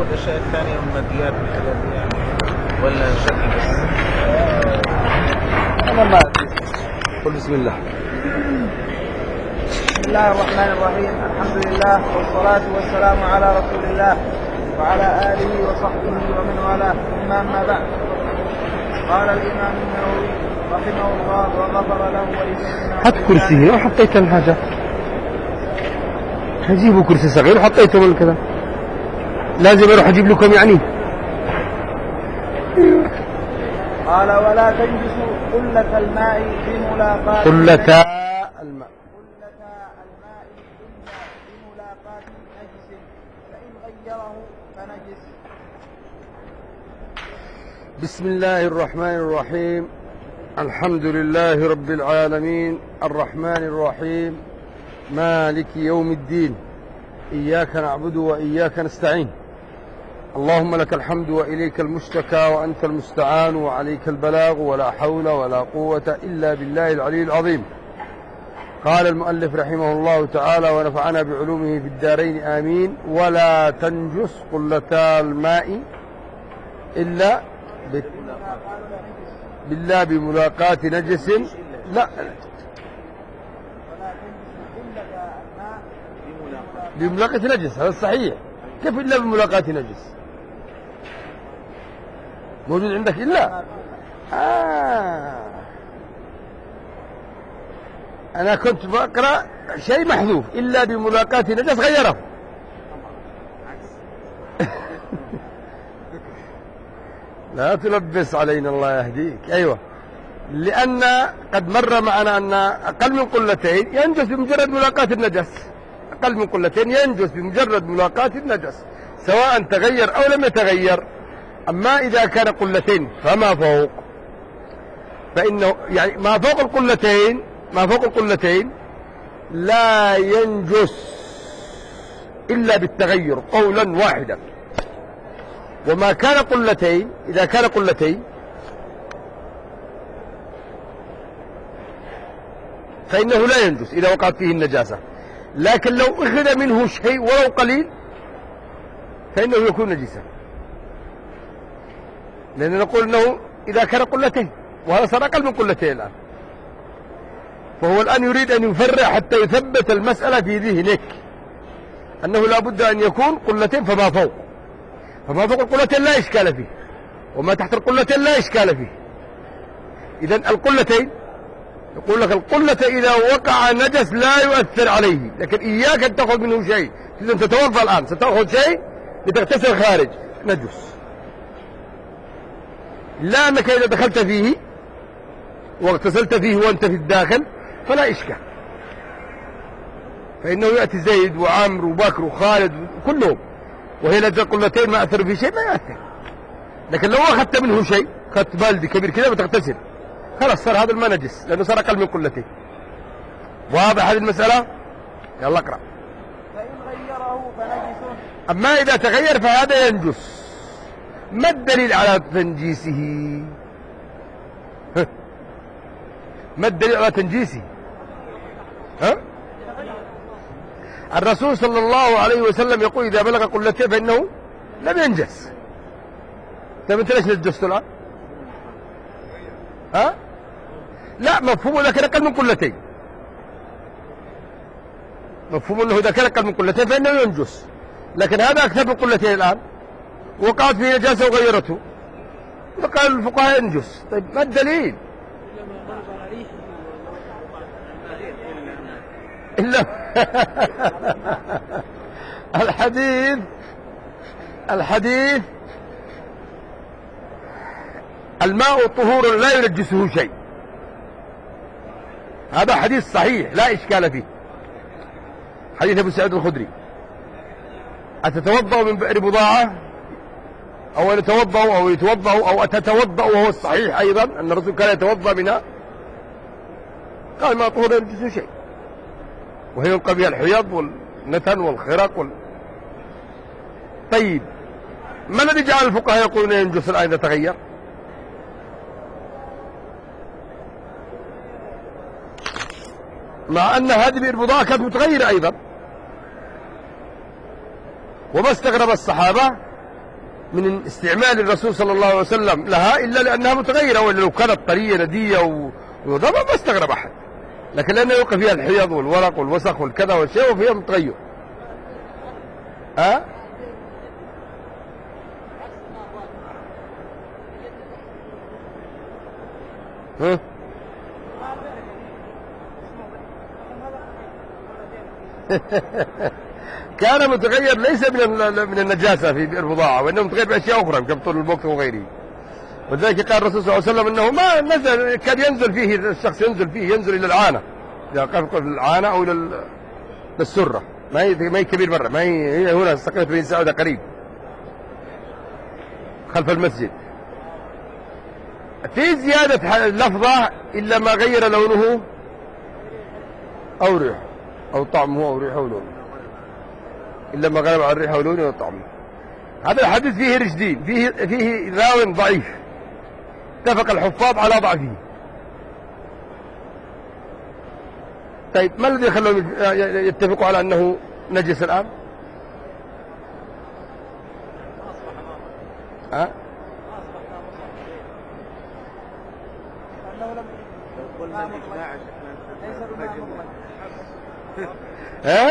الأشياء الثانية والماديات والحاجات دي يعني ولا شكل بس؟ أنا ما أدري. قل بسم الله. بسم الله الرحمن الرحيم. الحمد لله والصلاة والسلام على رسول الله وعلى آله وصحبه ومن والاه، ثم أما بعد. قال الإمام النووي رحمه الله وغفر له ولجميع. حط كرسي هنا وحطيت الحاجة، هجيبوا كرسي صغير وحطيته من كذا، لازم أروح أجيب لكم يعني. قال ولا تنجسوا قلة الماء بملاقاة قلة الماء بملاقاة نجس، فإن غيره فنجس. بسم الله الرحمن الرحيم. الحمد لله رب العالمين الرحمن الرحيم مالك يوم الدين، إياك نعبد وإياك نستعين. اللهم لك الحمد وإليك المشتكى وأنت المستعان وعليك البلاغ، ولا حول ولا قوة إلا بالله العلي العظيم. قال المؤلف رحمه الله تعالى ونفعنا بعلومه في الدارين آمين. ولا تنجس قلتا الماء إلا بالله بملاقاة نجس. لا، بملاقاة نجس، هذا الصحيح. كيف إلا بملاقاة نجس؟ موجود عندك إلا؟ أنا كنت بقرأ شيء محذوف، إلا بملاقاة نجس غيره. لا تلبس علينا الله يهديك. أيوة، لأن قد مر معنا أن أقل من قلتين ينجس بمجرد ملاقاة النجس. أقل من قلتين ينجس بمجرد ملاقاة النجس سواء تغير أو لم يتغير. أما إذا كان قلتين فما فوق، فإنه يعني ما فوق القلتين لا ينجس إلا بالتغير قولا واحدا. وما كان قلتين، إذا كان قلتين فإنه لا ينجس إذا وقعت فيه النجاسة. لكن لو أخذ منه شيء ولو قليل فإنه يكون نجسا، لأن نقول أنه إذا كان قلتين، وهذا صار أقل من قلتين الآن. فهو الآن يريد أن يفرع حتى يثبت المسألة في ذهنك أنه لا بد أن يكون قلتين فما فوق. فما فوق القلتين لا إشكال فيه، وما تحت القلتين لا إشكال فيه. إذن القلتين، يقول لك القلة إذا وقع نجس لا يؤثر عليه، لكن إياك أن تأخذ منه شيء. إذا تتوضأ الآن ستأخذ شيء لتغتسل خارج، نجس. لا أنك إذا دخلت فيه واغتسلت فيه وأنت في الداخل فلا إشكال، فإنه يأتي زيد وعمر وبكر وخالد كلهم، وهي لدى قلتين ما أثر في شيء ما يأثر. لكن لو أخذت منه شيء، أخذت بالدي كبير كذا بتغتسل، خلاص صار هذا الماء نجس لأنه صار أقل من قلتين. واضح هذه المسألة؟ يلا اقرأ. فإن غيره فنجس. أما إذا تغير فهذا ينجس. ما الدليل على تنجيسه؟ ما الدليل على تنجيسه؟ الرسول صلى الله عليه وسلم يقول إذا بلغ قلتين فإنه لم ينجس. طيب أنت ليش نجست الآن؟ لا، مفهوم إذا كان أقل من قلتين، مفهوم أنه إذا كان أقل من قلتين فإنه ينجس. لكن هذا أكثر من قلتين الآن، وقعت فيه نجاسة وغيرته، فقال الفقهاء ينجس. طيب ما الدليل؟ إلا الحديث الماء طهور لا ينجسه شيء، هذا حديث صحيح لا إشكال فيه. حديث أبو سعيد الخدري: أتتوضأ من بئر بضاعة أو نتوضأ أو يتوضأ أو أتتوضأ، وهو الصحيح أيضا أن الرسول كان يتوضأ منها. قال ما طهور لا ينجسه شيء، وهي يلقى بها الحيض والنتن والخرق طيب، ما الذي جعل الفقهاء يقولون ينجس الآن إذا تغير؟ مع أن هذه بئر بضاعة كانت متغيرة أيضا. وما استغرب الصحابة من استعمال الرسول صلى الله عليه وسلم لها إلا لأنها متغيرة، وإلا لو كانت طرية ندية وضبط ما استغرب أحد، لكن لأنه يوقع فيها الحيض والورق والوسخ والكذا والشيء وفيها متغير. ها؟ ها؟ كان متغير ليس من النجاسة في البضاعة، وإنه متغير بأشياء أخرى كبطول البوكس وغيره. وذلك قال الرسول صلى الله عليه وسلم أنه ما نزل، كان ينزل فيه الشخص ينزل إلى العانة، إذا قفل العانة أو إلى السرة، ما هي كبير مرة، ما هي هنا استقرت بين ساعة قريب خلف المسجد. في زيادة لفظة إلا ما غير لونه أو ريحه أو طعمه أو ريحه ولونه، إلا ما غلب عن ريحه ولونه وطعمه. هذا الحديث فيه رشدين، فيه راو ضعيف اتفق الحفاظ على ضعفه. طيب ما الذي خلهم يتفقوا على أنه نجس الآن؟ ها؟ ها؟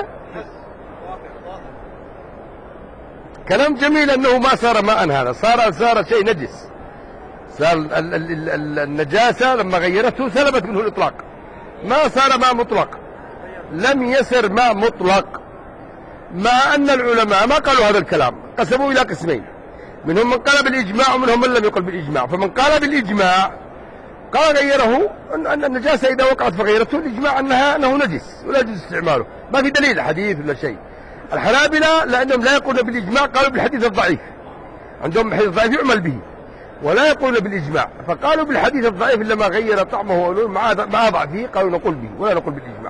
كلام جميل أنه ما صار ماء، هذا صار شيء نجس، صار النجاسة لما غيرته سلبت منه الإطلاق، ما صار ماء مطلق، لم يسر ماء مطلق. مع أن العلماء ما قالوا هذا الكلام، قسموا إلى قسمين، منهم من قال بالإجماع ومنهم من لم يقل بالإجماع. فمن قال بالإجماع قال غيره أن النجاسة إذا وقعت فغيرته الإجماع أنه نجس ولا يجوز استعماله، ما في دليل حديث ولا شيء. الحنابلة لأنهم لا يقولون بالإجماع قالوا بالحديث الضعيف، عندهم الحديث الضعيف يعمل به ولا يقولون بالإجماع، فقالوا بالحديث الضعيف إلا ما غير طعمه ولونه مع ضعفه قالوا نقول به ولا نقول بالإجماع.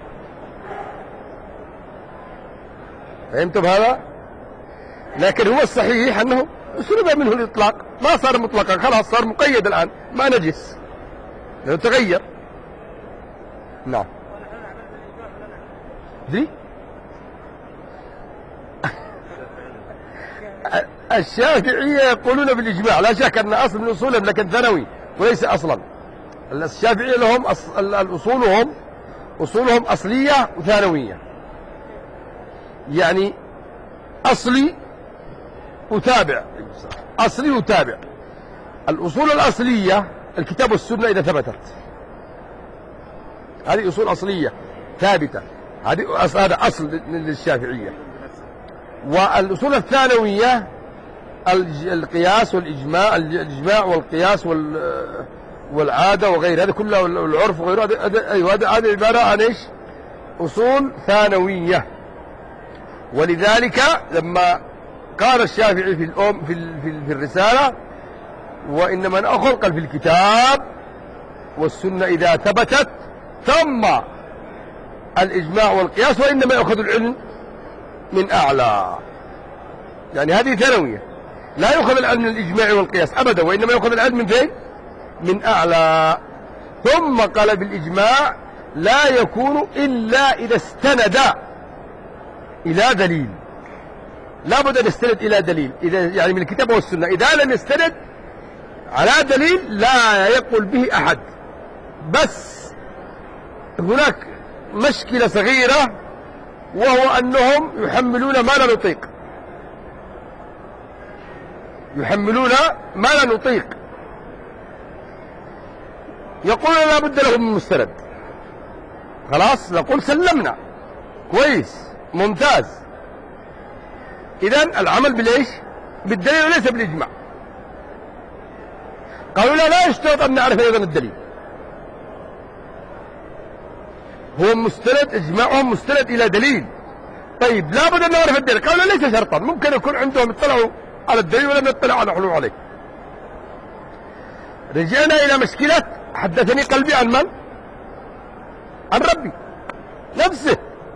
فهمتم هذا؟ لكن هو الصحيح أنه سلب منه الإطلاق، ما صار مطلقا، خلاص صار مقيد الآن، ما نجس لأنه تغير. نعم. دي الشافعية يقولون بالإجماع، لا شك أن أصل من أصولهم لكن ثانوي وليس أصلا. الشافعية لهم أصولهم أصلية وثانوية، يعني أصلي وتابع، أصلي وتابع. الأصول الأصلية الكتاب والسنة إذا ثبتت، هذه أصول أصلية ثابتة، هذا أصل للشافعية. والأصول الثانوية القياس والإجماع، الإجماع والقياس والعادة وغير هذا كله، والعرف وغيره، هذه عبارة عن إيش؟ أصول ثانوية. ولذلك لما قال الشافعي في الرسالة وإنما نأخذ قال في الكتاب والسنة إذا ثبتت ثم الإجماع والقياس، وإنما يأخذ العلم من أعلى، يعني هذه ثانوية، لا يأخذ العلم من الإجماع والقياس أبدا، وإنما يأخذ العلم من فين؟ من أعلى. ثم قال بالإجماع لا يكون إلا إذا استند إلى دليل، لا بد أن يستند إلى دليل، إذا يعني من الكتاب والسنة، إذا لم يستند على دليل لا يقول به أحد. بس هناك مشكلة صغيرة، وهو أنهم يحملون ما لا نطيق، يحملون ما لا نطيق، يقول لا بد له من مستند. خلاص نقول سلمنا، كويس ممتاز، إذن العمل بالإيش؟ بالدليل وليس بالإجماع. قالوا لا يشترط أن نعرف أيضا الدليل، هو مستند، إجماعهم مستند إلى دليل. طيب لا بد أن نعرف الدليل، قالوا ليس شرطا، ممكن يكون عندهم اطلعوا على الدليل ولم يطلعوا على حلول عليه. رجعنا إلى مشكلة حدثني قلبي عن من؟ عن ربي نفسه،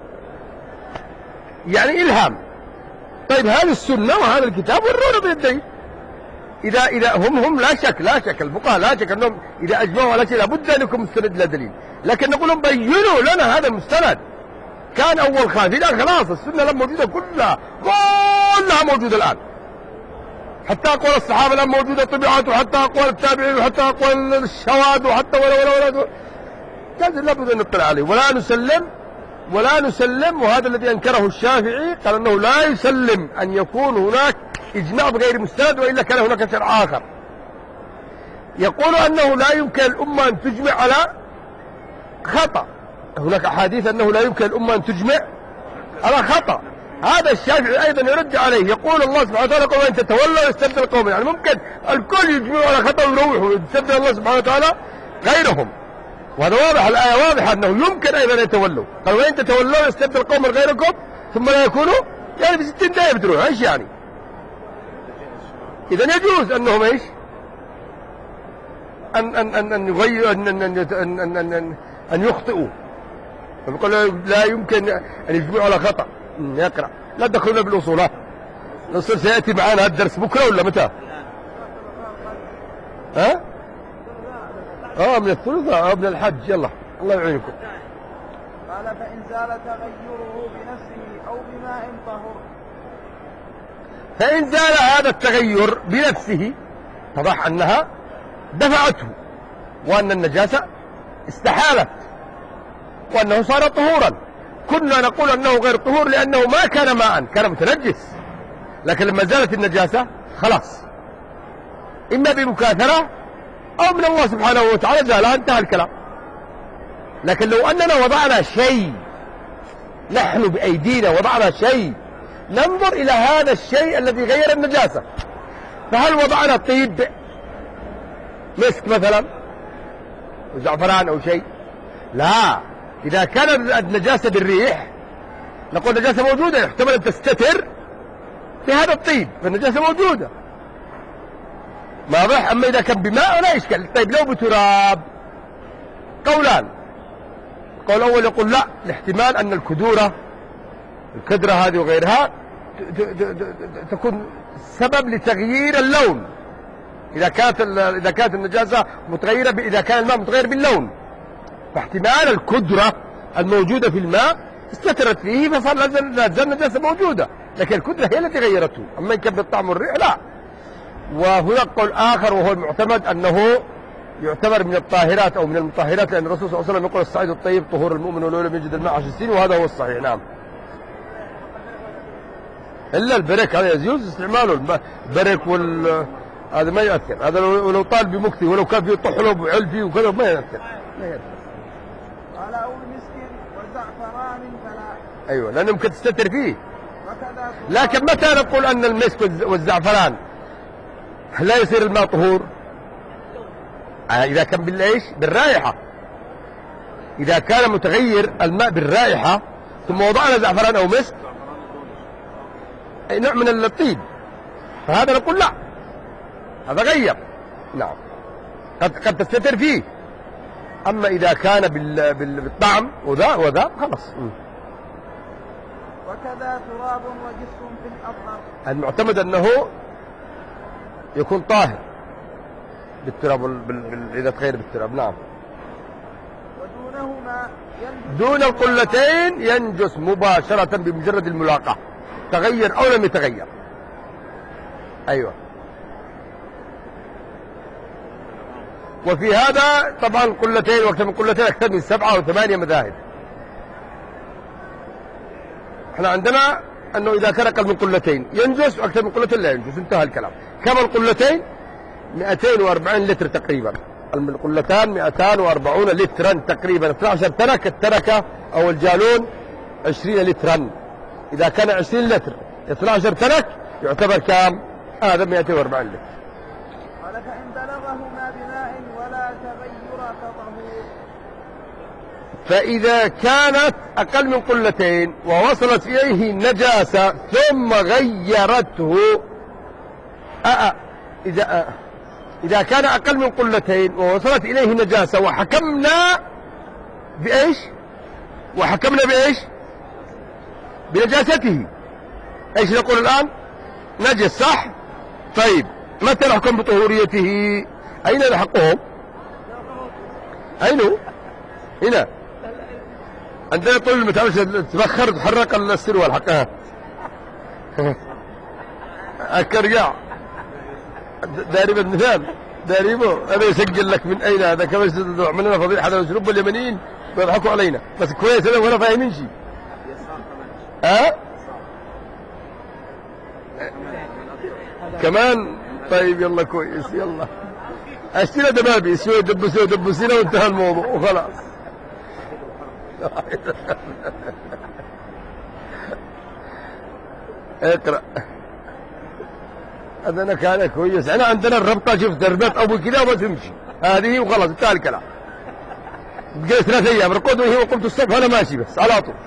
يعني إلهام. طيب هذه السنة وهذا الكتاب ورونا بالدليل. إذا هم لا شك الفقهاء لا شك أنهم إذا أجمعوا على شيء لابد أن يكون مستند إلى دليل، لكن نقول لهم بينوا لنا هذا المستند. كان أول خلاف، لا خلاص السنة لم موجودة كلها موجودة الآن، حتى أقوال الصحابة الآن موجودة طبعات، وحتى أقوال التابعين، وحتى أقوال الشواذ، وحتى ولا لازم لابد أن نطلع عليه ولا نسلم. وهذا الذي أنكره الشافعي، قال أنه لا يسلم أن يكون هناك إجماع بغير مستند، وإلا كان هناك شرع آخر. يقول أنه لا يمكن الأمة أن تجمع على خطأ، هناك أحاديث أنه لا يمكن الأمة أن تجمع على خطأ. هذا الشافعي أيضا يرد عليه، يقول الله سبحانه وتعالى قل وإن تتولوا يستبدل قوما، يعني ممكن الكل يجمعوا على خطأ ويروحوا ويستبدل الله سبحانه وتعالى غيرهم. وهذا واضح، الآية واضحة أنه يمكن أيضا أن يتولوا، قال وإن تتولوا يستبدل قوما غيركم ثم لا يكونوا، يعني في 60 دقيقة بتروح ايش يعني؟ إذا يجوز أنهم ايش؟ أن يغيروا أن يخطئوا. فبيقول لا يمكن أن يجمعوا على خطأ. يقرأ، لا تدخلنا بالأصولات، الأصول سيأتي معنا الدرس بكرة ولا متى؟ ها؟ من الثلثاء من الحج. يلا الله يعينكم. قال فإن زال تغيره بنفسه أو بماء طهر. فإن زال هذا التغير بنفسه اتضح أنها دفعته، وأن النجاسة استحالت، وأنه صار طهورا. كنا نقول أنه غير طهور لأنه ما كان ماء، كان متنجس، لكن لما زالت النجاسة خلاص، إما بمكاثرة أو من الله سبحانه وتعالى زالها، انتهى الكلام. لكن لو أننا وضعنا شيء، نحن بأيدينا وضعنا شيء، ننظر إلى هذا الشيء الذي غير النجاسة، فهل وضعنا طيب مسك مثلا وزعفران أو شيء؟ لا. إذا كان النجاسة بالريح نقول النجاسة موجودة، يحتمل أن تستتر في هذا الطيب، فالنجاسة موجودة واضح. أما إذا كان بماء لا إشكال. طيب لو بتراب، قولان. القول الأول يقول لا، الاحتمال أن الكدرة هذه وغيرها تكون سبب لتغيير اللون، إذا كانت النجاسة متغيرة، إذا كان الماء متغير باللون، فاحتمال الكدرة الموجودة في الماء استترت فيه فصار لا زال النجاسة موجودة، لكن الكدرة هي التي غيرته. أما إن كان بالطعم والريح لا. وهناك قول آخر وهو المعتمد أنه يعتبر من الطاهرات أو من المطهرات، لأن الرسول صلى الله عليه وسلم يقول الصعيد الطيب طهور المؤمن ولو لم يجد الماء 10 سنين، وهذا هو الصحيح. نعم. إلا البريك هذا يجوز استعماله، البريك هذا ما يأثر، هذا لو طال بمكتي ولو كان فيه طحلب وعلفي وكذا ما يأثر. قال أو مسك وزعفران فلا. أيوة، لأنه ممكن تستتر فيه. لكن متى نقول أن المسك والزعفران لا يصير الماء طهور؟ إذا كان بالإيش؟ بالرائحة. إذا كان متغير الماء بالرائحة ثم وضعنا زعفران أو مسك، أي نوع من الطيب، فهذا نقول لا، هذا غير. نعم، قد تستتر فيه. أما إذا كان بالطعم وذا خلاص. وكذا تراب وجسم في الأطهر. المعتمد أنه يكون طاهر بالتراب، إذا تغير بالتراب. نعم. ودونهما دون القلتين ينجس مباشرة بمجرد الملاقاة، تغير أو لم يتغير. أيوة. وفي هذا طبعا القلتين وأكثر من قلتين أكثر من 7 أو 8 مذاهب. احنا عندنا أنه إذا كان أقل من قلتين ينجس وأكثر من قلتين لا ينجس، انتهى الكلام. كم القلتين؟ 240 لتر تقريبا. القلتان 240 لترا تقريبا. 12 ترك، التركة أو الجالون 20 لترا. إذا كان 20 لتر 12 ترك يعتبر كام؟ هذا 240 لتر. قال فإن بلغهما بماء ولا تغير فطهور. فإذا كانت أقل من قلتين ووصلت إليه نجاسة ثم غيرته، إذا كان أقل من قلتين ووصلت إليه نجاسة وحكمنا بإيش؟ بنجاسته. إيش نقول الآن؟ نجس، صح؟ طيب متى نحكم بطهوريته؟ أين نحقهم؟ أين هو؟ هنا عندنا طول ما تعملش تبخر تحرك السروال حقها. الكرجاع دارب المثال داربه هذا يسجل لك من أين هذا كما يستطيع مننا فضيحة هذا الأسلوب اليمنيين بيضحكوا علينا بس كويس هذا ولا فاهمين شيء كمان طيب يلا كويس يلا اشتري دبابي شوي دبسونا وانتهى الموضوع وخلاص اقرأ هذا كان كويس احنا عندنا الربطة شوف دربات ابو كذا وما تمشي هذه وخلاص انتهى الكلام بقيت 3 أيام رقد وهي وقمت الصبح انا ماشي بس على طول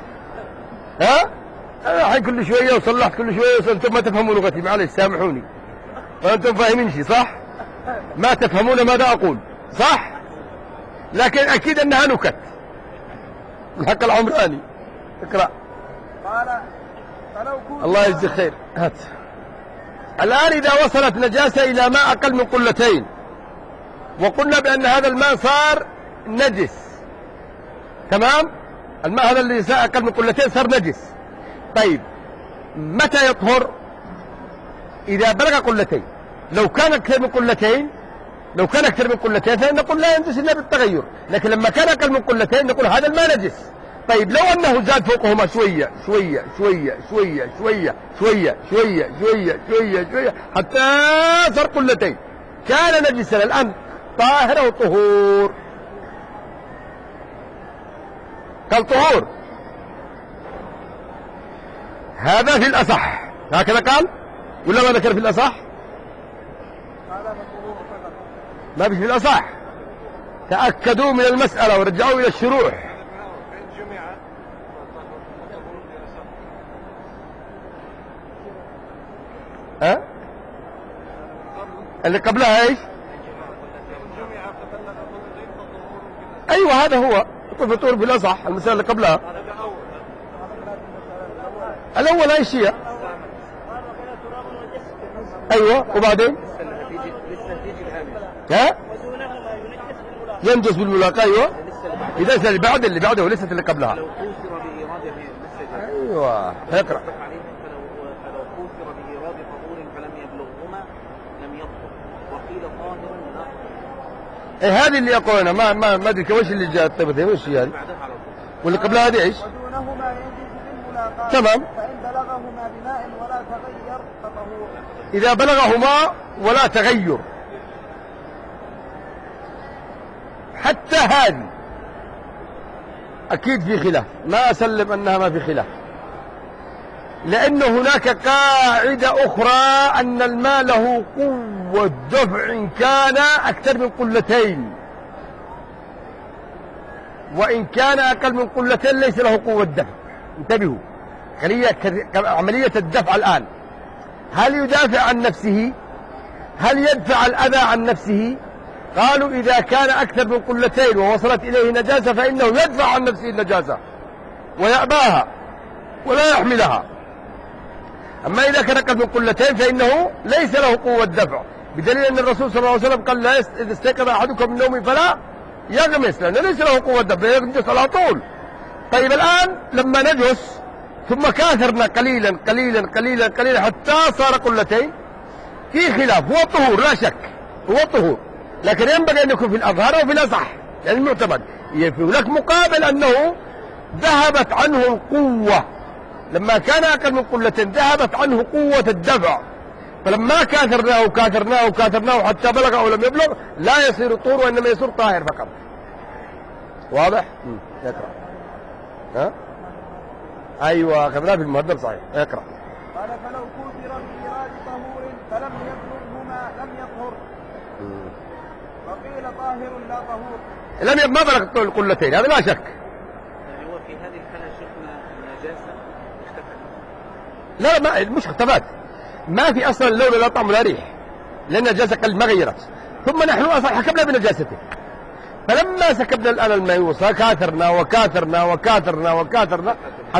الحين كل شوية وصلحت كل شوية انتم ما تفهموا لغتي معلش سامحوني وانتم فاهمين شيء صح ما تفهمون ماذا اقول صح لكن اكيد انها نكت الحق العمراني اقرأ قال فلو كنت الله يجزيك خير هات الآن إذا وصلت نجاسة إلى ماء أقل من قلتين وقلنا بأن هذا الماء صار نجس تمام الماء هذا اللي صار أقل من قلتين صار نجس طيب متى يطهر إذا بلغ قلتين لو كان أكثر من قلتين فإن نقول لا ينجس إلا بالتغير لكن لما كان أقل من قلتين نقول هذا الماء نجس طيب لو أنه زاد فوقهما شوية شوية شوية شوية شوية شوية شوية شوية شوية شوية حتى صار قلتين كان نجسا الآن طاهر أو طهور قال طهور هذا في الأصح هكذا قال ولا ما ذكر في الأصح ما في الأصح تأكدوا من المسألة ورجعوا إلى الشروح اللي قبلها ايش ايوه هذا هو فطور في الأصح المسألة اللي قبلها الأول ايش هي ايوه وبعدين ينجس بالملاقاة ايوه اذا اللي بعده وليست اللي قبلها ايوه اقرأ هذه اللي يقولنا ما ادري وش اللي جاءت طيب وش هي واللي قبلها هذه ايش ودونهما ينجس بالملاقاة تمام فإن بلغهما بماء ولا تغير فطهور إذا بلغهما ولا تغير حتى هذه أكيد في خلاف ما أسلم أنها ما في خلاف لأن هناك قاعدة أخرى أن الماء له قوة دفع إن كان أكثر من قلتين وإن كان أقل من قلتين ليس له قوة دفع انتبهوا عملية الدفع الآن هل يدافع عن نفسه هل يدفع الأذى عن نفسه قالوا إذا كان أكثر من قلتين ووصلت إليه نجاسة فإنه يدفع عن نفسه النجاسة ويأباها ولا يحملها أما إذا كان أقل من قلتين فإنه ليس له قوة دفع بدليل أن الرسول صلى الله عليه وسلم قال لا إذا استيقظ أحدكم من نومه فلا يغمس لأنه ليس له قوة دفع ينجس على طول طيب الآن لما نجس ثم كاثرنا قليلا قليلا قليلا قليلا حتى صار قلتين في خلاف هو طهور لا شك هو طهور لكن ينبغي أن يكون في الأظهر أو في الأصح يعني المعتمد هناك مقابل أنه ذهبت عنه القوة لما كان أقل من قلتين ذهبت عنه قوة الدفع فلما كاثرناه حتى بلغ أو لم يبلغ لا يصير طهور وإنما يصير طاهر فقط واضح؟ اقرأ ها؟ أيوة أخذناه في المهذب صحيح اقرأ قال فلو كثر بإيراد طهور فلم يبلغهما لم يطهر وقيل طاهر لا طهور ما بلغ القلتين هذا لا شك يعني هو في هذه الحالة شفنا النجاسة اختفت لا مش اختفت ما في أصلا اللون لا طعم ولا ريح لأن النجاسة قل ما غيرت ثم نحن أصلا حكمنا بنجاسته فلما سكبنا الآن الماء وكاثرنا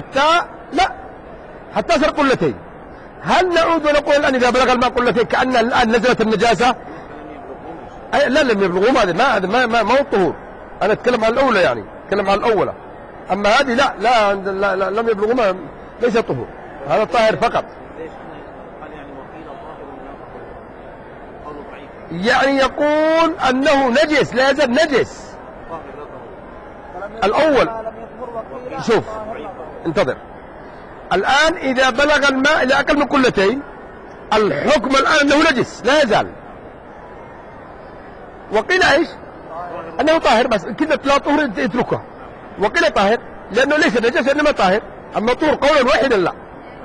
حتى صار قلتين هل نعود ونقول الآن إذا بلغ الماء قلتين كأن الآن نزلت النجاسة لا لم يبلغهم هذا ما هو الطهور أنا أتكلم عن الأولى يعني أتكلم عن الأولى أما هذه لا لم يبلغهم ليس طهور هذا طاهر فقط يعني يقول أنه نجس، لا يزال نجس. الأول شوف انتظر، الآن إذا بلغ الماء إلى أقل من قلتين الحكم الآن أنه نجس لا يزال. وقيل إيش؟ أنه طاهر، بس كلمة لا طهر اتركها. وقيل طاهر لأنه ليس نجس إنما طاهر. أما طهر قولا واحدا لا،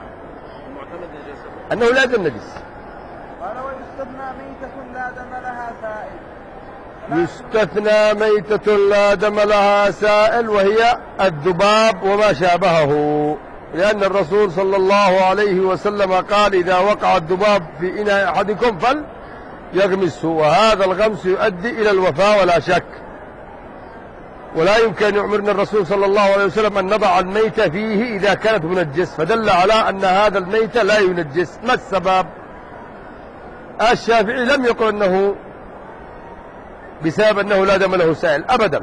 أنه لا يزال نجس. قال ويستثنى ميتة لا دم لها سائل. يستثنى ميتة لا دم لها سائل وهي الذباب وما شابهه، لأن الرسول صلى الله عليه وسلم قال إذا وقع الذباب في إناء أحدكم فليغمسه، وهذا الغمس يؤدي إلى الوفاة ولا شك. ولا يمكن أن يأمرنا الرسول صلى الله عليه وسلم أن نضع الميت فيه إذا كانت منجس، فدل على أن هذا الميت لا ينجس. ما السبب؟ الشافعي لم يقل أنه بسبب أنه لا دم له سائل أبدا،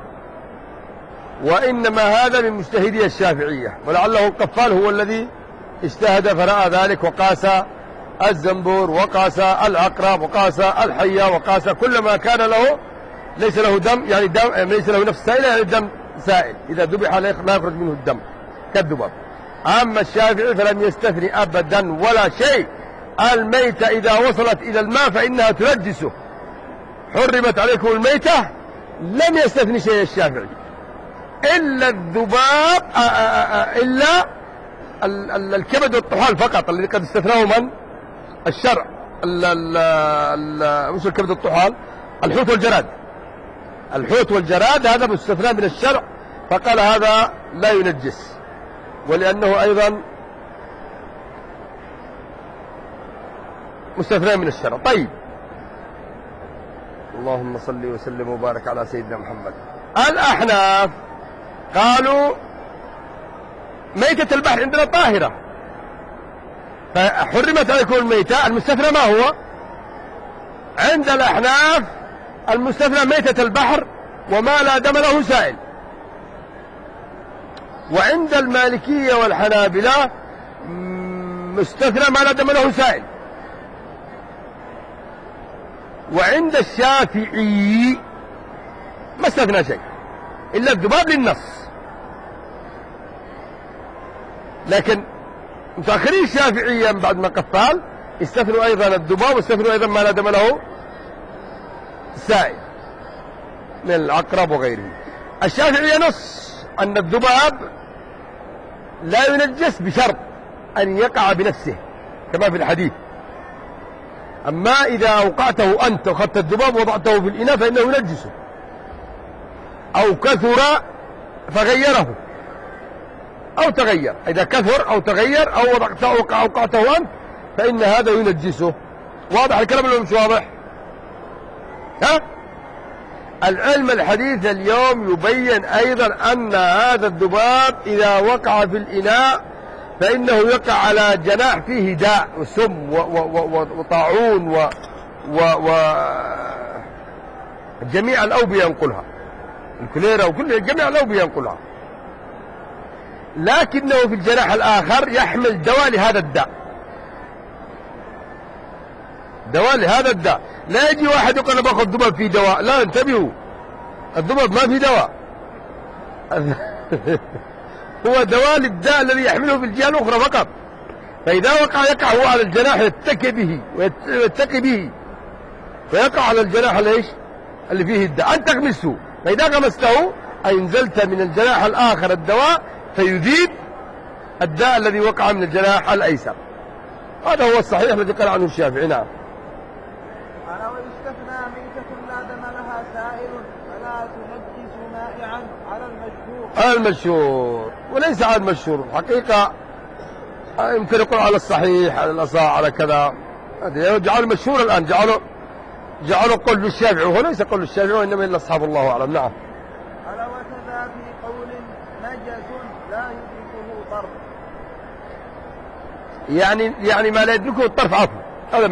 وإنما هذا من مجتهدي الشافعية، ولعله القفال هو الذي اجتهد فرأى ذلك، وقاس الزنبور وقاس العقرب وقاس الحية وقاس كل ما كان له ليس له دم، يعني دم ليس له نفس سائلة، يعني الدم سائل إذا ذبح لا يخرج منه الدم كالذباب. أما الشافعي فلم يستثني أبدا ولا شيء. الميتة إذا وصلت إلى الماء فإنها تنجسه. حرمت عليكم الميتة لم يستثني شيء الشافعي إلا الذباب، إلا الكبد والطحال فقط الذي قد استثناه من؟ الشرع. وش الكبد والطحال؟ الحوت والجراد. الحوت والجراد هذا مستثنى من الشرع، فقال هذا لا ينجس، ولأنه أيضا مستثنى من الشرع. طيب، اللهم صل وسلم وبارك على سيدنا محمد. الأحناف قالوا ميتة البحر عندنا طاهرة، فحرمت عليكم الميتة. المستثنى ما هو؟ عند الأحناف المستثنى ميتة البحر وما لا دم له سائل. وعند المالكية والحنابلة مستثنى ما لا دم له سائل. وعند الشافعي ما استثنى شيء إلا الذباب للنص. لكن متأخرين الشافعية بعد ما قفال استثنوا أيضا الذباب، واستثنوا أيضا ما لا دم له سائل من العقرب وغيره. الشافعي نص أن الذباب لا ينجس بشرط أن يقع بنفسه كما في الحديث. أما إذا أوقعته أنت وأخذت الذباب ووضعته في الإناء فإنه ينجسه، أو كثر فغيره أو تغير. إذا كثر أو تغير أو أوقعته أنت فإن هذا ينجسه. واضح الكلام ولا مش واضح؟ ها؟ العلم الحديث اليوم يبين أيضا أن هذا الذباب إذا وقع في الإناء فإنه يقع على جناح فيه داء وسم وطاعون جميع الأوبية ينقلها، الكوليرا وكل جميع الأوبية ينقلها، لكنه في الجناح الآخر يحمل دواء لهذا الداء، دواء لهذا الداء. لا يجي واحد يقول أنا باخذ ذباب فيه دواء، لا، انتبهوا، الذباب ما فيه دواء هو دواء للداء الذي يحمله في الجهة الأخرى فقط. فإذا وقع يقع هو على الجناح يتكي به ويقع على الجناح اللي فيه الداء. أن تغمسه، فإذا غمسته أنزلت من الجناح الآخر الدواء فيذيب الداء الذي وقع من الجناح الأيسر. هذا هو الصحيح الذي قال عنه الشافعي. نعم. قال ويستثنى ميتة لا دم لها سائل فلا تنجس مائعا على المشهور. المشهور وليس على المشهور حقيقة، يمكن يقول على الصحيح، على الأصح، على كذا. جعلوا مشهور الآن، جعلوا قول الشافعي، وهو ليس قول الشافعي وإنما إلا أصحاب الله أعلم. نعم. قال وكذا في قول نجس لا يدركه طرف، يعني ما لا يدركه الطرف عفو، هذا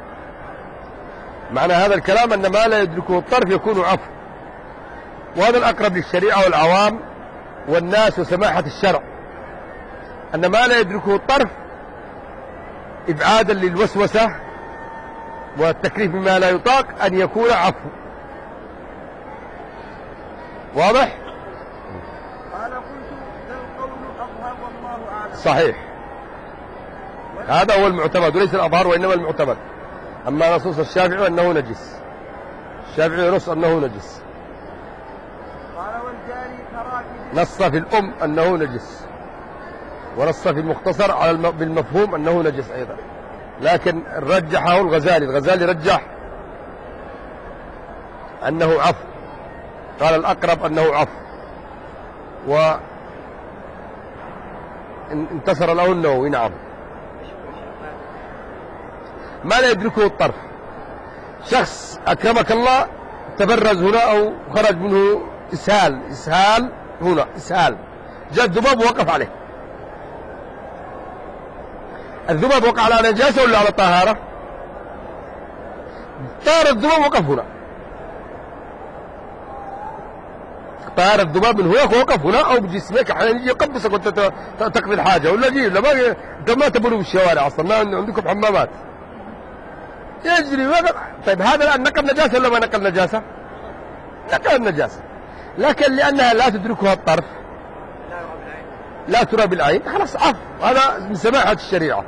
معنى هذا الكلام أن ما لا يدركه الطرف يكون عفو، وهذا الأقرب للشريعة والعوام والناس وسماحة الشرع، أن ما لا يدركه الطرف إبعادا للوسوسة والتكليف بما لا يطاق أن يكون عفو. واضح؟ قال قلت ذا القول أظهر والله أعلم. صحيح، هذا هو المعتمد وليس الأظهر وإنما المعتمد. أما نصوص الشافعي أنه نجس، الشافعي نص أنه نجس. قال والجاري كراكب. نص في الأم أنه نجس، ونص في المختصر على بالمفهوم أنه نجس أيضا، لكن رجحه الغزالي رجح أنه عفو، قال الأقرب أنه عفو، وانتصر له النووي. نعم، ما لا يدركه الطرف. شخص أكرمك الله تبرز هنا أو خرج منه إسهال هنا، إسهال، جاء الذباب ووقف عليه. الذباب وقع على نجاسة ولا على طهارة؟ طار الذباب وقف هنا، طار الذباب من هناك ووقف هنا، أو بجسمك أحيانا يجي يقبسك وأنت تقضي الحاجة، ولا يجي ما تبولوا بالشوارع أصلا، ما عندكم حمامات يجري وقف. طيب هذا الآن نقل نجاسة ولا ما نقل نجاسة؟ نقل النجاسة، لكن لأنها لا تدركها الطرف، لا ترى بالعين، خلاص عفو. هذا من سماحة الشريعة.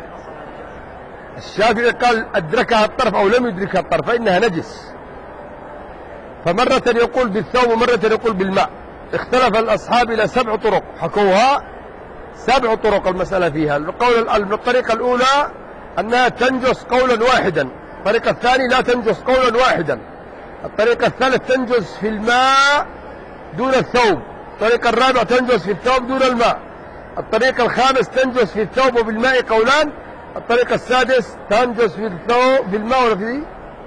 الشافعي قال أدركها الطرف أو لم يدركها الطرف فإنها نجس، فمرة يقول بالثوب ومرة يقول بالماء. اختلف الأصحاب إلى 7 طرق حكوها، 7 طرق المسألة فيها. الطريقة الأولى أنها تنجس قولا واحدا، الطريقة الثانية لا تنجس قولا واحدا، الطريقة الثالث تنجس في الماء دون الثوب، الطريقة الرابعة تنجس في الثوب دون الماء، الطريقة الخامس تنجس في الثوب وبالماء قولان، الطريقة السادس تنجس في الثوب في الماء ولا في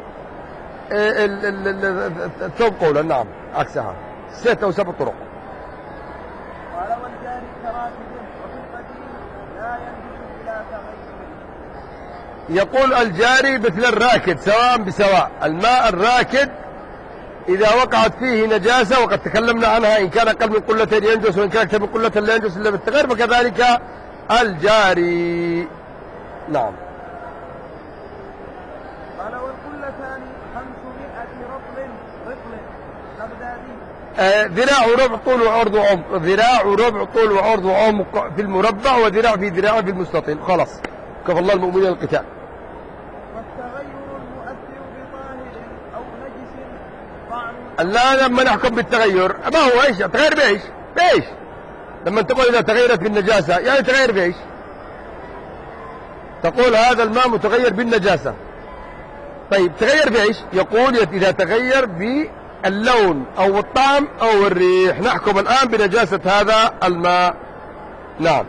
الثوب قولا. نعم، عكسها 6 أو 7 طرق. قال والجاري كراكب وفي القديم لا ينجس إلى تغير. يقول الجاري مثل الراكد سواء بسواء. الماء الراكد إذا وقعت فيه نجاسة، وقد تكلمنا عنها، إن كان أقل من قلتين ينجس، وإن كان أكثر من قلتين لا ينجس إلا بالتغير، فكذلك الجاري. نعم. قال والقلتان 500 رطل بغدادي. ذراع وربع طول وعرض وعمق، ذراع وربع طول وعرض وعمق في المربع، وذراع في ذراع في المستطيل. خلاص، كفى الله المؤمنين القتال. والتغير المؤثر بطاهر أو نجس طعن. لا، لما نحكم بالتغير ما هو ايش؟ تغير بايش؟ بايش؟ لما تقول إذا تغيرت بالنجاسة يعني تغير بايش؟ تقول هذا الماء متغير بالنجاسة. طيب تغير بايش؟ يقول إذا تغير باللون أو الطعم أو الريح. نحكم الآن بنجاسة هذا الماء. نعم.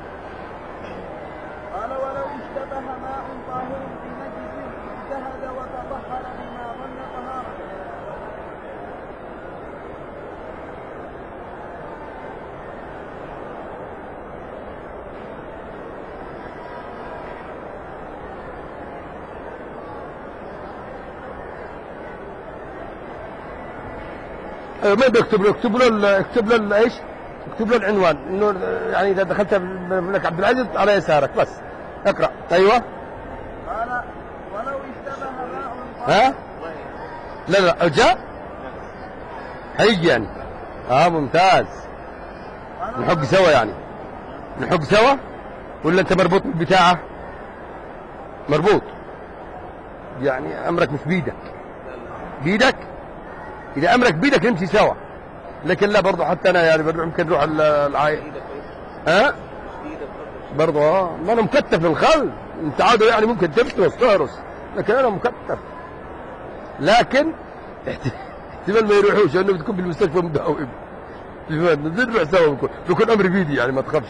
قال ولو اشتبه ماء طاهر بنجس اجتهد وتطهر بما ظن طهارته. ما بيكتب له، اكتب له ايش؟ اكتب له العنوان، انه يعني اذا دخلت بمملكة عبد العزيز على يسارك بس اقرا. ايوه. قال ولو اشتبه ماء ها؟ لا جاء هيجي يعني. ممتاز. نحق سوا يعني، نحق سوا ولا انت مربوط بالبتاعة؟ مربوط يعني امرك مش بيدك. بيدك إذا أمرك بيدك نمشي سوا، لكن لا برضو حتى أنا يعني ممكن نروح العائلة. برضو ما أنا مكتف الخل، أنت عادوا يعني ممكن تهرس، لكن أنا مكتف. لكن احتمال ما يروحوش لأنه بتكون بالمستشفى مداوم. نروح سوا، بكون أمر بيدي يعني ما تخافش.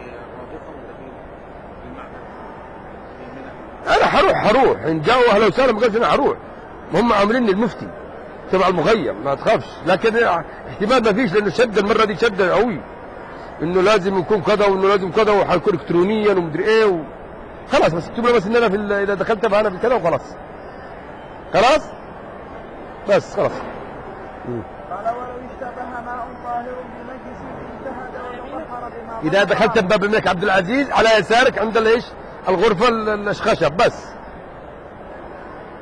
أنا حروح إن جاوا أهلا وسهلا، ما قلت أنا حروح، هم عاملين المفتي تبع المغيم، ما تخافش. لكن احتمال ما فيش، لانه شد المره دي شد قوي، انه لازم يكون كذا وانه لازم كذا وحيكون الكترونيا ومدري ايه خلاص. بس اكتب له بس ان انا اذا دخلت معنا في كذا وخلاص. خلاص بس خلاص. قال ولو اشتبه ماء طاهر بنجس اجتهد وتطهر بما ظن. اذا دخلت من باب الملك عبد العزيز على يسارك عند ايش؟ الغرفه الخشب بس.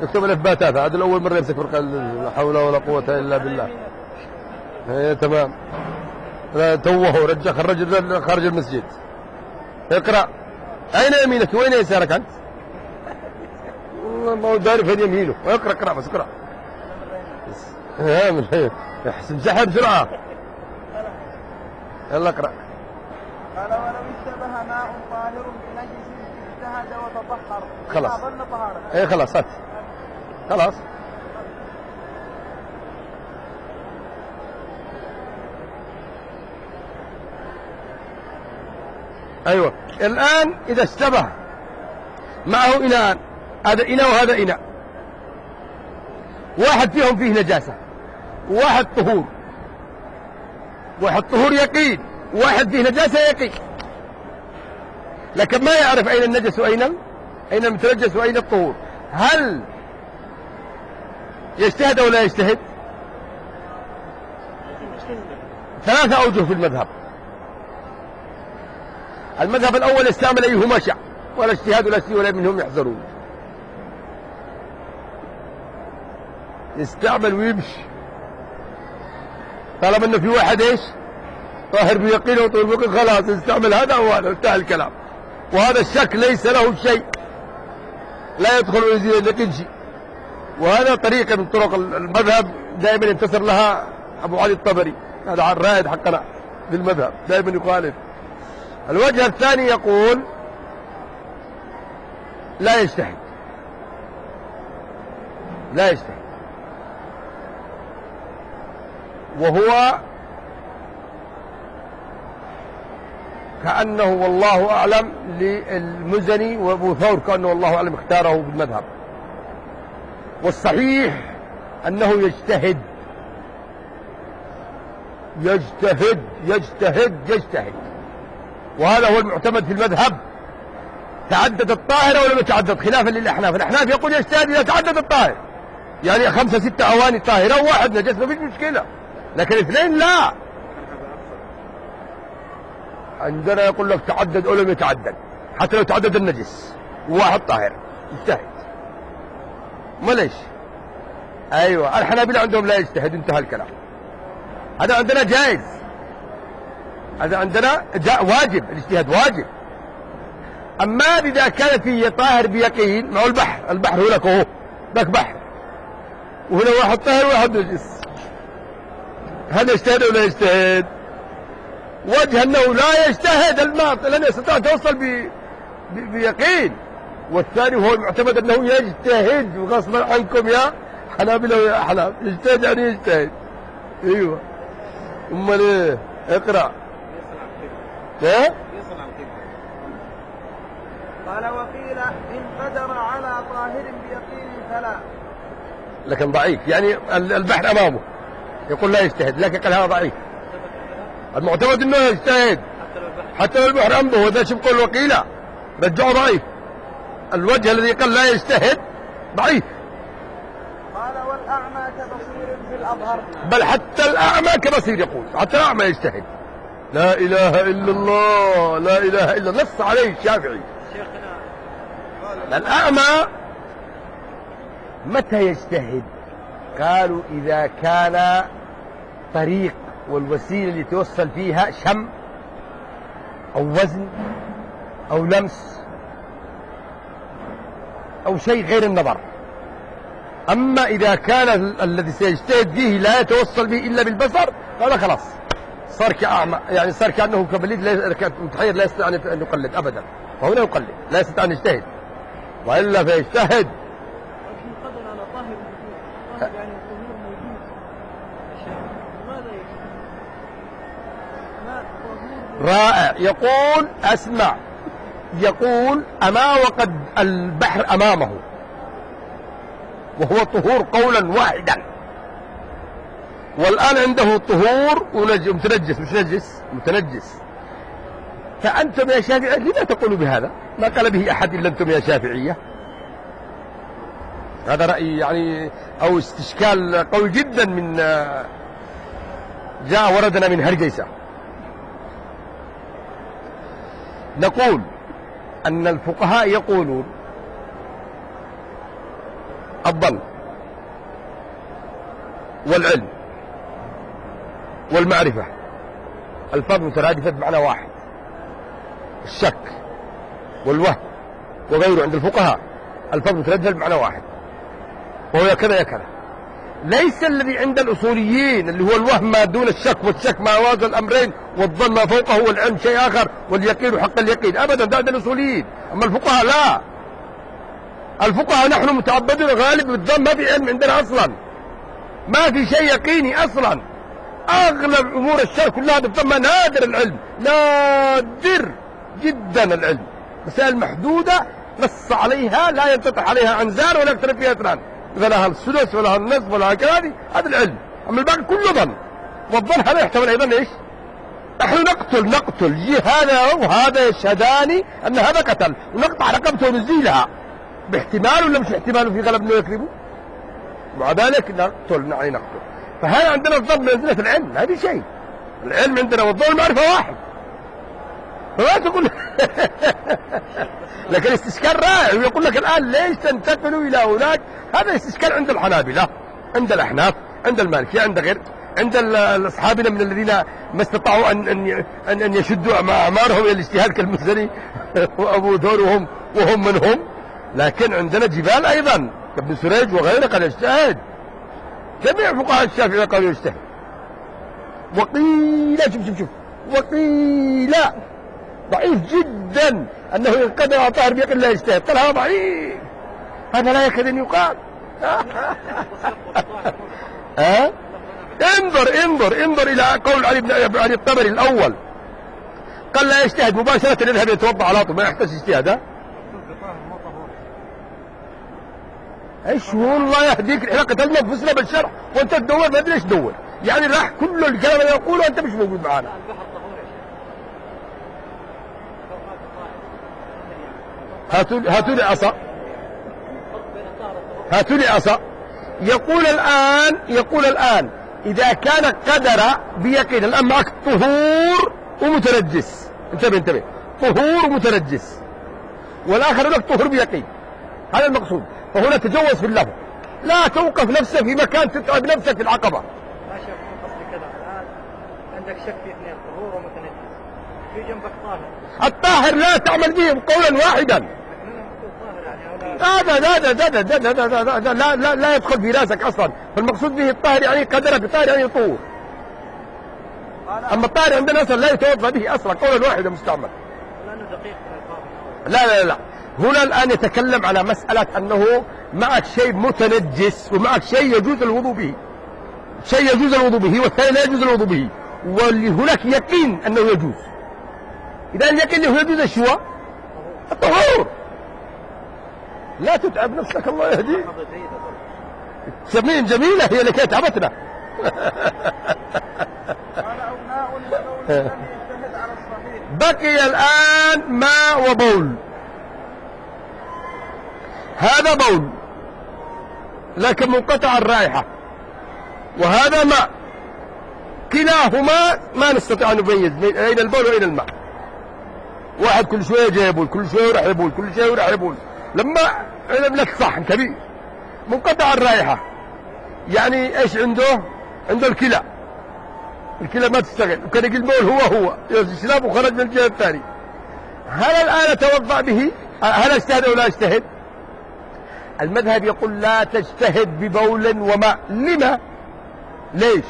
يكتب الإثباتات. هذا الأول مرة يمسك فرقة لا حول ولا قوة إلا بالله. إيه تمام. توه رجع خرج المسجد. اقرأ. أين يمينك وين يسارك أنت؟ والله ما هو داري فين يمينه. اقرأ بس اقرأ. امسحها بسرعة. يلا اقرأ. قال ولو اشتبه ماء طاهر بنجس اجتهد وتطهر خلاص. ظن طهارة. ايه خلاص هات. خلاص. ايوه الان اذا اشتبه معه اناء، هذا اناء وهذا اناء، واحد فيهم فيه نجاسة وواحد طهور، واحد طهور يقين واحد فيه نجاسة يقين، لكن ما يعرف أين النجس وأين المتنجس وأين الطهور. هل يجتهد أو لا يجتهد؟ ثلاثة أوجه في المذهب. المذهب الأول يستعمل أيهما شاء، ولا اجتهاد ولا شيء ولا منهم يحذرون، يستعمل ويمشي طالما انه في واحد ايش طاهر بيقين وطهور بيقين، خلاص يستعمل هذا وهذا انتهى الكلام. وهذا الشك ليس له شيء، لا يدخل ويزيد اليقين شيء. وهذا طريقة من طرق المذهب دائما ينتصر لها أبو علي الطبري، هذا الرائد حقنا في المذهب دائما يخالف. الوجه الثاني يقول لا يجتهد، لا يجتهد، وهو كأنه والله أعلم للمزني وأبو ثور كأنه والله أعلم اختاره بالمذهب. والصحيح أنه يجتهد يجتهد يجتهد يجتهد، وهذا هو المعتمد في المذهب. تعدد الطاهر ولم يتعدد، خلافا للأحناف. الأحناف يقول يجتهد إذا تعدد الطاهر، يعني 5 6 أواني طاهرة وواحد نجس ما فيش مشكلة، لكن 2 لا. عندنا يقول لك تعدد أو لم يتعدد، حتى لو تعدد النجس وواحد طاهر يجتهد. ما ليش؟ أيوة الحنابلة عندهم لا يجتهد، انتهى الكلام. هذا عندنا جائز، هذا عندنا واجب، الاجتهاد واجب. أما إذا كان فيه طاهر بيقين، معه البحر هو لك اهو، ذاك بحر وهنا واحد طاهر وواحد نجس، هل يجتهد أو لا يجتهد؟ وجه أنه لا يجتهد الماء لن يستطيع توصل بيقين، والثاني هو المعتمد أنه يجتهد. وغصبا عنكم يا حنابلة ويا أحناف، يجتهد يعني يجتهد. أيوة أمال إيه؟ اقرأ. إيه؟ قال وقيل إن قدر على طاهر بيقين فلا، لكن ضعيف، يعني البحر أمامه يقول لا يجتهد، لكن قال هذا ضعيف. المعتمد انه يجتهد حتى لو البحر امامه، وذا شوف قول وقيله رجعه ضعيف. الوجه الذي قال لا يجتهد ضعيف. قال والأعمى كبصير في الأظهر، بل حتى الأعمى كبصير، يقول حتى الأعمى يجتهد. لا إله إلا الله، لا إله إلا الله، نص عليه الشافعي. الأعمى متى يجتهد؟ قالوا إذا كان طريق والوسيلة اللي توصل فيها شم أو وزن أو لمس أو شيء غير النظر. أما إذا كان الذي سيجتهد فيه لا يتوصل به إلا بالبصر، هذا خلاص صار كأعمى، يعني صار كأنه كبليد متحير لا يستطيع أن يقلد أبدا، فهنا يقلد لا يستطيع أن يجتهد، وإلا فيجتهد. رائع. يقول أسمع، يقول أما وقد البحر أمامه وهو طهور قولا واحدا، والآن عنده طهور ومتنجس، مش نجس متنجس، فأنتم يا شافعية لما تقولوا بهذا؟ ما قال به أحد إلا أنتم يا شافعية. هذا رأي يعني أو استشكال قوي جدا من جاء وردنا من هرجيسة. نقول أن الفقهاء يقولون الظن والعلم والمعرفة الفاظ مترادفة بمعنى واحد. الشك والوهم وغيره عند الفقهاء الفاظ مترادفة بمعنى واحد، وهو يكذا يكذا. ليس الذي عند الأصوليين اللي هو الوهم ما دون الشك، والشك ما وازن الأمرين، والظن ما فوقه، والعلم شيء آخر، واليقين حق اليقين. أبدا ده عند الأصوليين. أما الفقهاء لا، الفقهاء نحن متعبدون غالب بالظن، ما في علم عندنا أصلا، ما في شيء يقيني أصلا. أغلب أمور الشرع كلها بالظن، نادر العلم، نادر جدا العلم. مسائل محدودة نص عليها لا ينتطح عليها عنزار ولا يختلف فيها اثنان، مثلا السدس ولا النصف ولا هكذا، هذا العلم. أما الباقي كله ظن، والظن هذا يحتمل أيضا إيش؟ نحن نقتل هذا وهذا يشهدان أن هذا قتل، ونقطع رقبته ونزيلها باحتمال ولا مش احتمال في غلب انه يكذبوا، مع ذلك نقتل. فهذا عندنا الظن منزلة العلم، هذه شيء. العلم عندنا والظن المعرفة واحد، فما تقول لكن الاستشكال رائع، ويقول لك الآن ليش تنتقلوا إلى هناك؟ هذا استشكال عند الحنابلة، عند الأحناف، عند المالكية، عند غير، عند أصحابنا من الذين ما استطاعوا أن يشدوا أعمارهم إلى الاجتهاد كالمزني وأبو ثور وهم منهم. لكن عندنا جبال أيضا كابن سريج وغيره قد يجتهد، جميع فقهاء الشافعية قالوا يجتهد. وقيل شوف وقيل ضعيف جدا أنه ينقدر على طاهر بيقين لا يجتهد، قال هذا ضعيف، هذا لا يكاد أن يقال. انظر إلى قول علي بن أبي الطبري الأول، قال لا يجتهد مباشرة، يذهب يتوضأ على طول ما يحتاج اجتهاد. ايش هو الله يهديك، احنا قتلنا انفسنا بالشرع وانت تدور ما ادري ايش تدور، يعني راح كل الكلام اللي يقوله وانت مش موجود معانا. هاتوا لي عصا. يقول الآن إذا كان قدر بيقين، الآن معك طهور ومتنجس، انتبه طهور ومتنجس، والآخر لك طهور بيقين، هذا المقصود. فهنا تجوز في اللفظ، لا توقف نفسك في مكان تتعب نفسك في العقبة. ما شاف من قصدي كذا، الآن عندك شك في اثنين، طهور ومتنجس، في جنبك طاهر. الطاهر لا تعمل بهم قولا واحدا، هذا لا يدخل في راسك اصلا. فالمقصود به الطاهر يعني قدرك، الطاهر يعني طهور. اما الطاهر عندنا اصلا لا يتوضا به اصلا، قولا واحدا مستعمل. لا هنا الان يتكلم على مساله انه معك شيء متنجس ومعك شيء يجوز الوضوء به، شيء يجوز الوضوء به والثاني لا يجوز الوضوء به، وهناك يقين انه يجوز. اذا اليقين انه يجوز ايش هو؟ الطهور. لا تتعب نفسك، الله يهديك. جميلة هي لكي تعبتنا. بقي الآن ماء وبول. هذا بول لكن منقطع الرائحة، وهذا ماء، كلاهما ما نستطيع أن نميز أين البول وأين الماء. واحد كل شوية جاي يبول، كل شوية يروح يبول، كل شوية يروح يبول، لما علم لك صحن كبير منقطع الرائحة، يعني ايش عنده الكلى ما تشتغل، وكان يقول البول هو يشرب وخرج من الجهة الثانية. هل الآن أتوضأ به؟ هل اجتهد أو لا اجتهد؟ المذهب يقول لا تجتهد ببول وماء. لما؟ ليش؟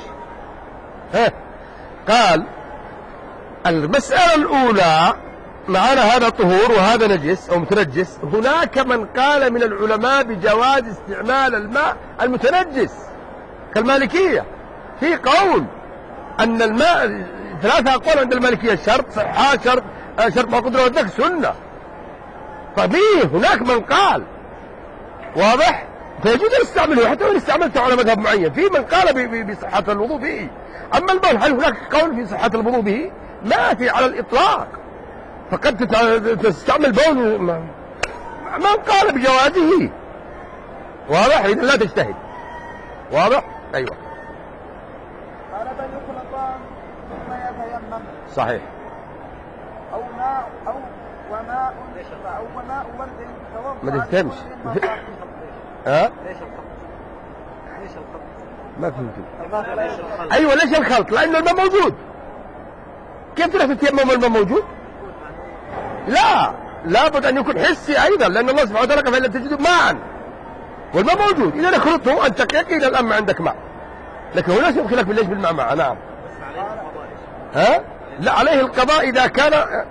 قال المسألة الأولى معنا هذا طهور وهذا نجس أو متنجس، هناك من قال من العلماء بجواز استعمال الماء المتنجس كالمالكية. في قول أن الماء، 3 أقوال عند المالكية، شرط صحة، شرط ما قدرة والذكر، سنة. ففيه هناك من قال واضح، فيجوز استعمله حتى وإن استعملته على مذهب معين. في من قال بصحة الوضوء به. أما البول هل هناك قول في صحة الوضوء به؟ ما في على الإطلاق. فقد تستعمل بول من قال بجوازه. واضح؟ إذا لا تجتهد. واضح؟ أيوة. قال بل يخلطان ثم يتيمم. صحيح. أو وماء ورد ما تفهمش. ها؟ ليش الخلط؟ ليش الخلط؟ ما فهمت. لماذا ليش الخلط؟ أيوة ليش الخلط؟ لأنه الماء موجود. كيف تروح تتيمم والماء موجود؟ لا، لابد أن يكون حسي أيضا، لأن الله سبحانه وتعالى قال فإن لم تجدوا ماء والماء موجود، إذا اخلطه أنت يقين الآن ما عندك ماء، لكن هو ليس يدخلك بالليش بالماء معه. نعم. ها؟ لا، عليه القضاء إذا كان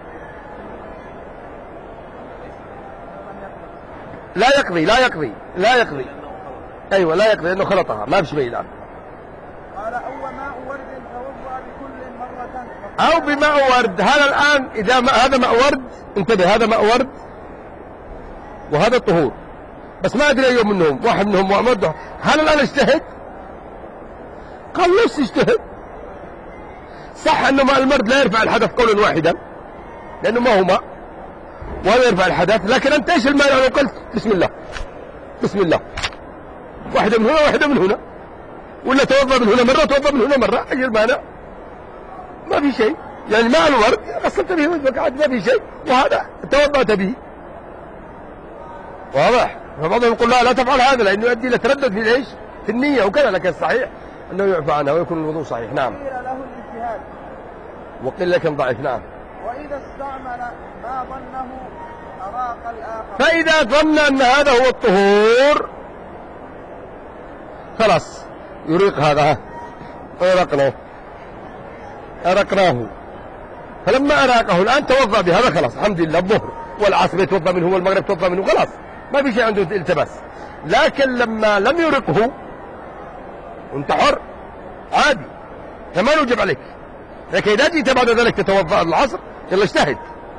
لا يقضي لا يقضي لا يقضي. أيوة لا يقضي لأنه خلطها، ما بشي الآن. قال أو ماء ورد توضأ بكل مرة أو بماء ورد. هذا الآن إذا هذا ماء ورد، انتبه، هذا ماء ورد وهذا طهور، بس ما أدري أيهم منهم، واحد منهم ماء. هل الآن اجتهد؟ قال ليش اجتهد؟ صح أنه ماء المرد لا يرفع الحدث قولا واحدا لأنه ما هو ماء ولا يرفع الحدث، لكن أنت إيش المانع لو قلت بسم الله بسم الله، واحدة من هنا واحدة من هنا، ولا توضأ من هنا مرة توضأ من هنا مرة، أي المانع؟ ما في شيء، يعني ماء الورد غسلت به وجهك عاد ما في شيء، وهذا توضأت به. واضح؟ فبعضهم يقول لا تفعل هذا لأنه يؤدي إلى تردد في ايش؟ في النية وكذا، لكن الصحيح أنه يعفى عنها ويكون الوضوء صحيح. نعم. قيل له الاجتهاد وقيل لكن ضعيف. نعم. وإذا استعمل ما ظنه أراق الآخر. فإذا ظن أن هذا هو الطهور خلاص يريق هذا، أرقناه، فلما أراقه الآن توضأ بهذا خلاص الحمد لله، الظهر والعصر يتوضأ منه والمغرب يتوضأ منه، خلاص ما في شيء عنده التباس. لكن لما لم يرقه وانت حر عادي، فما يوجب عليك، لكن إذا جئت بعد ذلك تتوضأ العصر يلا اجتهد.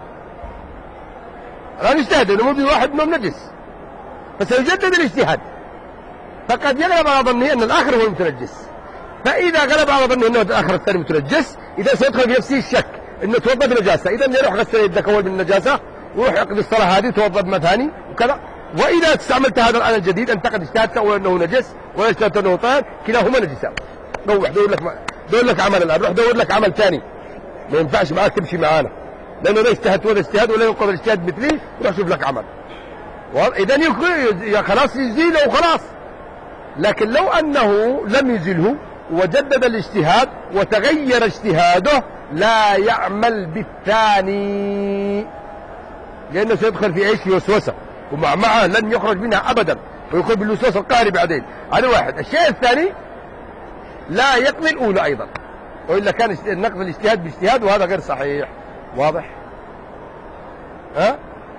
الآن اجتهد لأنه موجود واحد منهم نجس، فسيجدد الاجتهاد، فقد يغلب على ظنه أن الآخر هو المتنجس، فإذا غلب على ظنه أنه الآخر الثاني متنجس، إذا سيدخل في نفسه الشك أنه توضأ بنجاسة، إذا يروح غسل يدك أول بالنجاسة ويروح يقضي الصلاة هذه توضأ بما ثاني وكذا. وإذا استعملت هذا الآن الجديد أنت قد اجتهدت أولا أنه نجس ولا اجتهدت أنه طاهر، كلاهما نجسان. دور لك عمل الآن، روح دور لك عمل ثاني، ما ينفعش معاك تمشي معانا، لأنه لا اجتهدت ولا اجتهاد ولا ينقض الاجتهاد مثلي، روح شوف لك عمل. إذا خلاص يزيله وخلاص. لكن لو أنه لم يزله وجدد الاجتهاد وتغير اجتهاده لا يعمل بالثاني، لأنه سيدخل في ايش؟ في وسوسة، ومعه لن يخرج منها أبدا ويخرج بالوسوسة القهري بعدين. هذا واحد. الشيء الثاني لا يقضي الأولى أيضا، وإلا كان نقض الاجتهاد باجتهاد وهذا غير صحيح. واضح؟ ها؟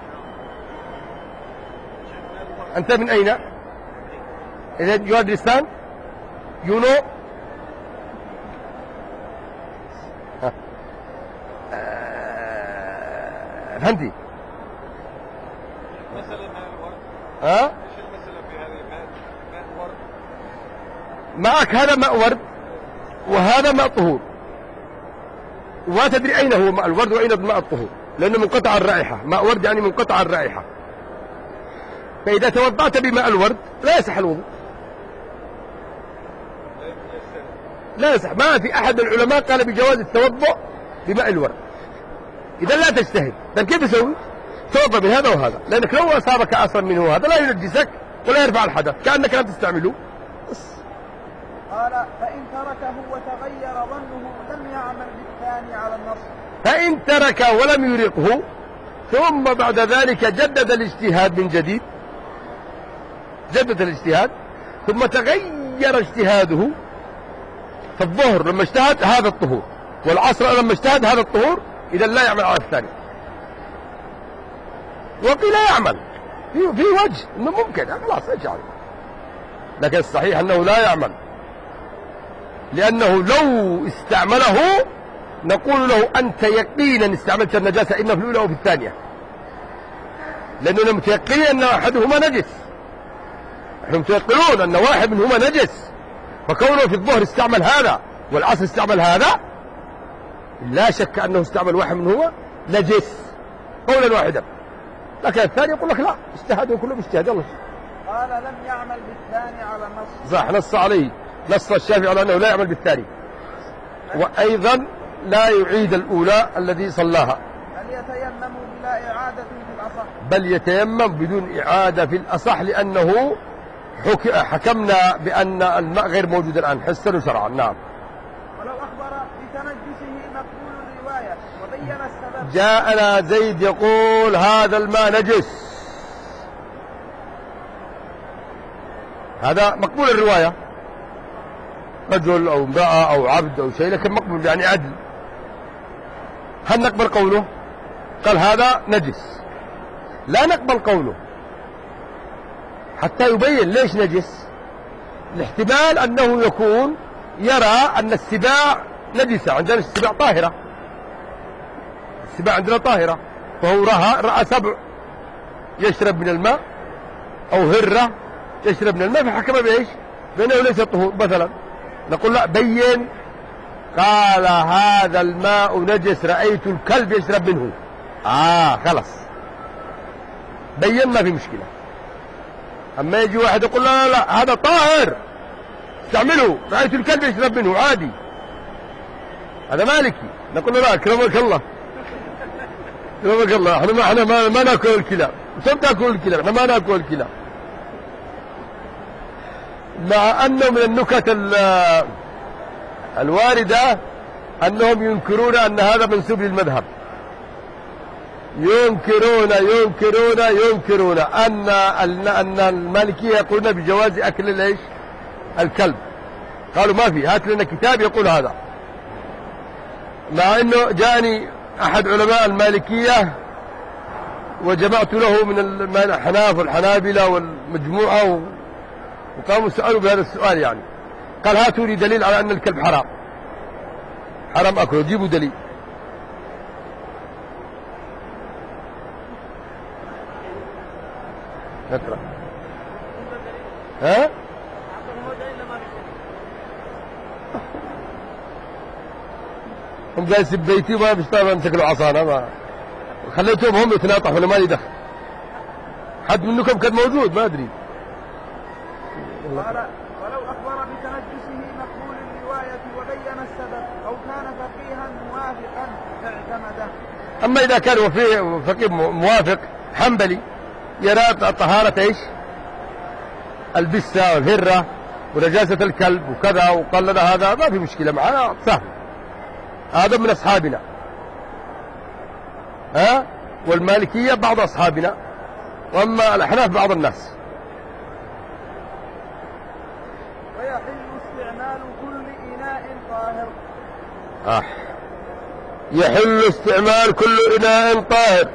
أنت من أين؟ إذا you understand? You know? فهمتي؟ ها؟ ايش المسألة في هذه؟ ماء ورد معك هذا ماء ورد وهذا ماء طهور، وما تدري أين هو ماء الورد وأين ماء الطهور، لأنه منقطع الرائحة. ماء ورد يعني منقطع الرائحة، فإذا توضأت بماء الورد لا يصح الوضوء، لا يصح. ما في أحد من العلماء قال بجواز التوضؤ بماء الورد. إذا لا تجتهد، طيب كيف تسوي؟ توضأ من هذا وهذا، لأنك لو أصابك أصلا منه هذا لا ينجسك ولا يرفع الحدث، كأنك لا تستعمله. قال فإن تركه وتغير ظنه لم يعمل بالثاني على النص. فإن ترك ولم يرقه ثم بعد ذلك جدد الاجتهاد من جديد، جدد الاجتهاد ثم تغير اجتهاده، فالظهر لما اجتهد هذا الطهور والعصر لما اجتهد هذا الطهور، إذا لا يعمل على الثاني. وقيل يعمل في وجه انه ممكن خلاص اجعل، لكن الصحيح انه لا يعمل، لانه لو استعمله نقول له انت يقينا استعملت النجاسه اما في الاولى او في الثانيه، لاننا متيقنين ان احدهما نجس، نحن متيقنون ان واحد منهما نجس، فكونه في الظهر استعمل هذا والعصر استعمل هذا لا شك انه استعمل واحد منهما نجس قولا واحدا. لكن الثاني يقول لك لا، اجتهدوا كلهم اجتهاد. الله قال لم يعمل بالثاني على النص. صح، نص عليه، نص الشافعي على انه لا يعمل بالثاني، وايضا لا يعيد الاولى الذي صلاها، بل يتيمم بلا اعاده في الاصح. بل يتيمم بدون اعاده في الاصح، لانه حكمنا بأن الماء غير موجود الآن حسا وشرعا. نعم. ولو أخبر بتنجسه مقبول الرواية وبين السبب. جاءنا زيد يقول هذا الماء نجس، هذا مقبول الرواية، رجل أو امرأة أو عبد أو شيء، لكن مقبول يعني عدل. هل نقبل قوله؟ قال هذا نجس. لا نقبل قوله حتى يبين ليش نجس. الاحتمال أنه يكون يرى أن السباع نجسة، عندنا السباع طاهرة، السباع عندنا طاهرة، فهو رأى سبع يشرب من الماء أو هرة يشرب من الماء، فحكم بإيش؟ بأنه ليس طهور مثلا. نقول لا بين. قال هذا الماء نجس، رأيت الكلب يشرب منه. خلاص بين، ما في مشكلة. أما يجي واحد يقول لا لا لا هذا طاهر استعمله، رأيت الكلب يشرب منه عادي، هذا مالكي. نقول له لا كرمك الله، كرمك الله، احنا ما ناكل الكلاب، انتم تاكلوا الكلاب، احنا ما ناكل الكلاب. مع أنه من النكت الواردة أنهم ينكرون أن هذا منسوب للمذهب، ينكرون أن المالكية يقولون بجواز أكل ايش؟ الكلب. قالوا ما في، هات لنا كتاب يقول هذا. مع أنه جاءني أحد علماء المالكية وجمعت له من الحناف والحنابلة والمجموعة وقاموا سألوا بهذا السؤال يعني. قال هاتوا لي دليل على أن الكلب حرام، حرام أكله، جيبوا دليل. اقرأ. ها؟ هم جالسين ببيتي وما بيشتغلوا امسك له عصا، انا ما خليتهم هم يتناطحوا ولا مالي دخل. حد منكم كان موجود ما ادري. قال ولو أخبر بتنجسه مقبول الرواية وبين السبب أو كان فقيها موافقا اعتمده. أما إذا كان فقيه موافق حنبلي يرى طهارة ايش؟ البسة والهرة ونجاسة الكلب وكذا، وقال لنا هذا ما في مشكلة معنا، سهل، هذا من أصحابنا. والمالكية بعض أصحابنا، وأما الأحناف بعض الناس. ويحل استعمال كل إناء طاهر. يحل استعمال كل إناء طاهر،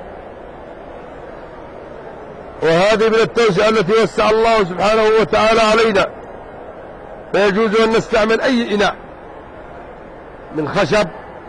وهذه من التوسعة التي وسع الله سبحانه وتعالى علينا، فيجوز أن نستعمل أي إناء من خشب،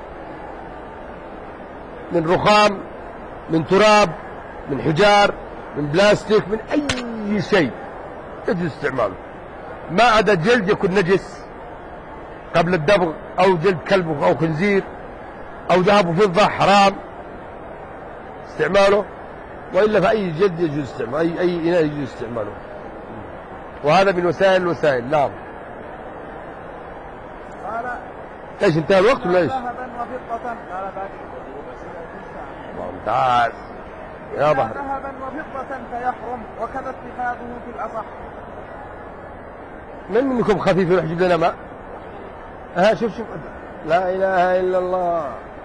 من رخام، من تراب، من حجار، من بلاستيك، من أي شيء يجوز استعماله، ما عدا جلد يكون نجس قبل الدبغ، أو جلد كلب أو خنزير أو ذهب وفضة حرام استعماله، وإلا فأي جلد يجوز استعماله، أي إناء يجوز استعماله، وهذا من وسائل الوسائل. نعم. قال ايش انتهى الوقت ولا ايش؟ ذهبا وفضة. قال ممتاز يا ظهر. ذهبا وفضة فيحرم، وكذا اتخاذه في الأصح. من منكم خفيف يحجب لنا ماء؟ شوف لا إله إلا الله.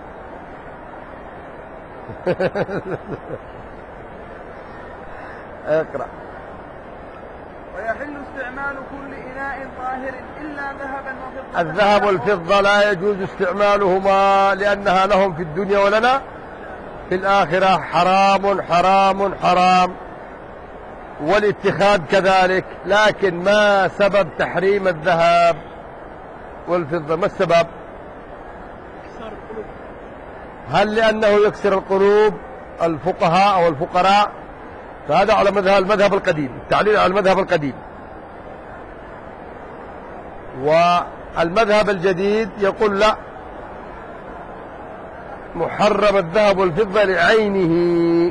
اقرأ. ويحل استعمال كل إناء طاهر إلا ذهبا وفضة. الذهب والفضة لا يجوز استعمالهما، لأنها لهم في الدنيا ولنا في الآخرة حرام حرام حرام، والاتخاذ كذلك. لكن ما سبب تحريم الذهب والفضة؟ ما السبب؟ هل لأنه يكسر القلوب؟ الفقهاء أو الفقراء، فهذا على المذهب القديم، التعليل على المذهب القديم. والمذهب الجديد يقول لا، محرم الذهب والفضة لعينه،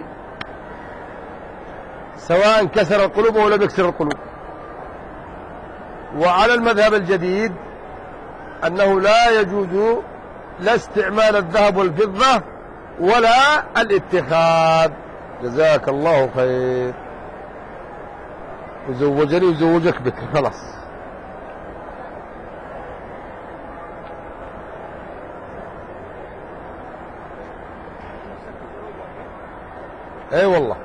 سواء كسر القلوب أو لم يكسر القلوب. وعلى المذهب الجديد أنه لا يجوز لا استعمال الذهب والفضة ولا الاتخاذ. جزاك الله خير. وزوجني وزوجك بكر خلاص. اي والله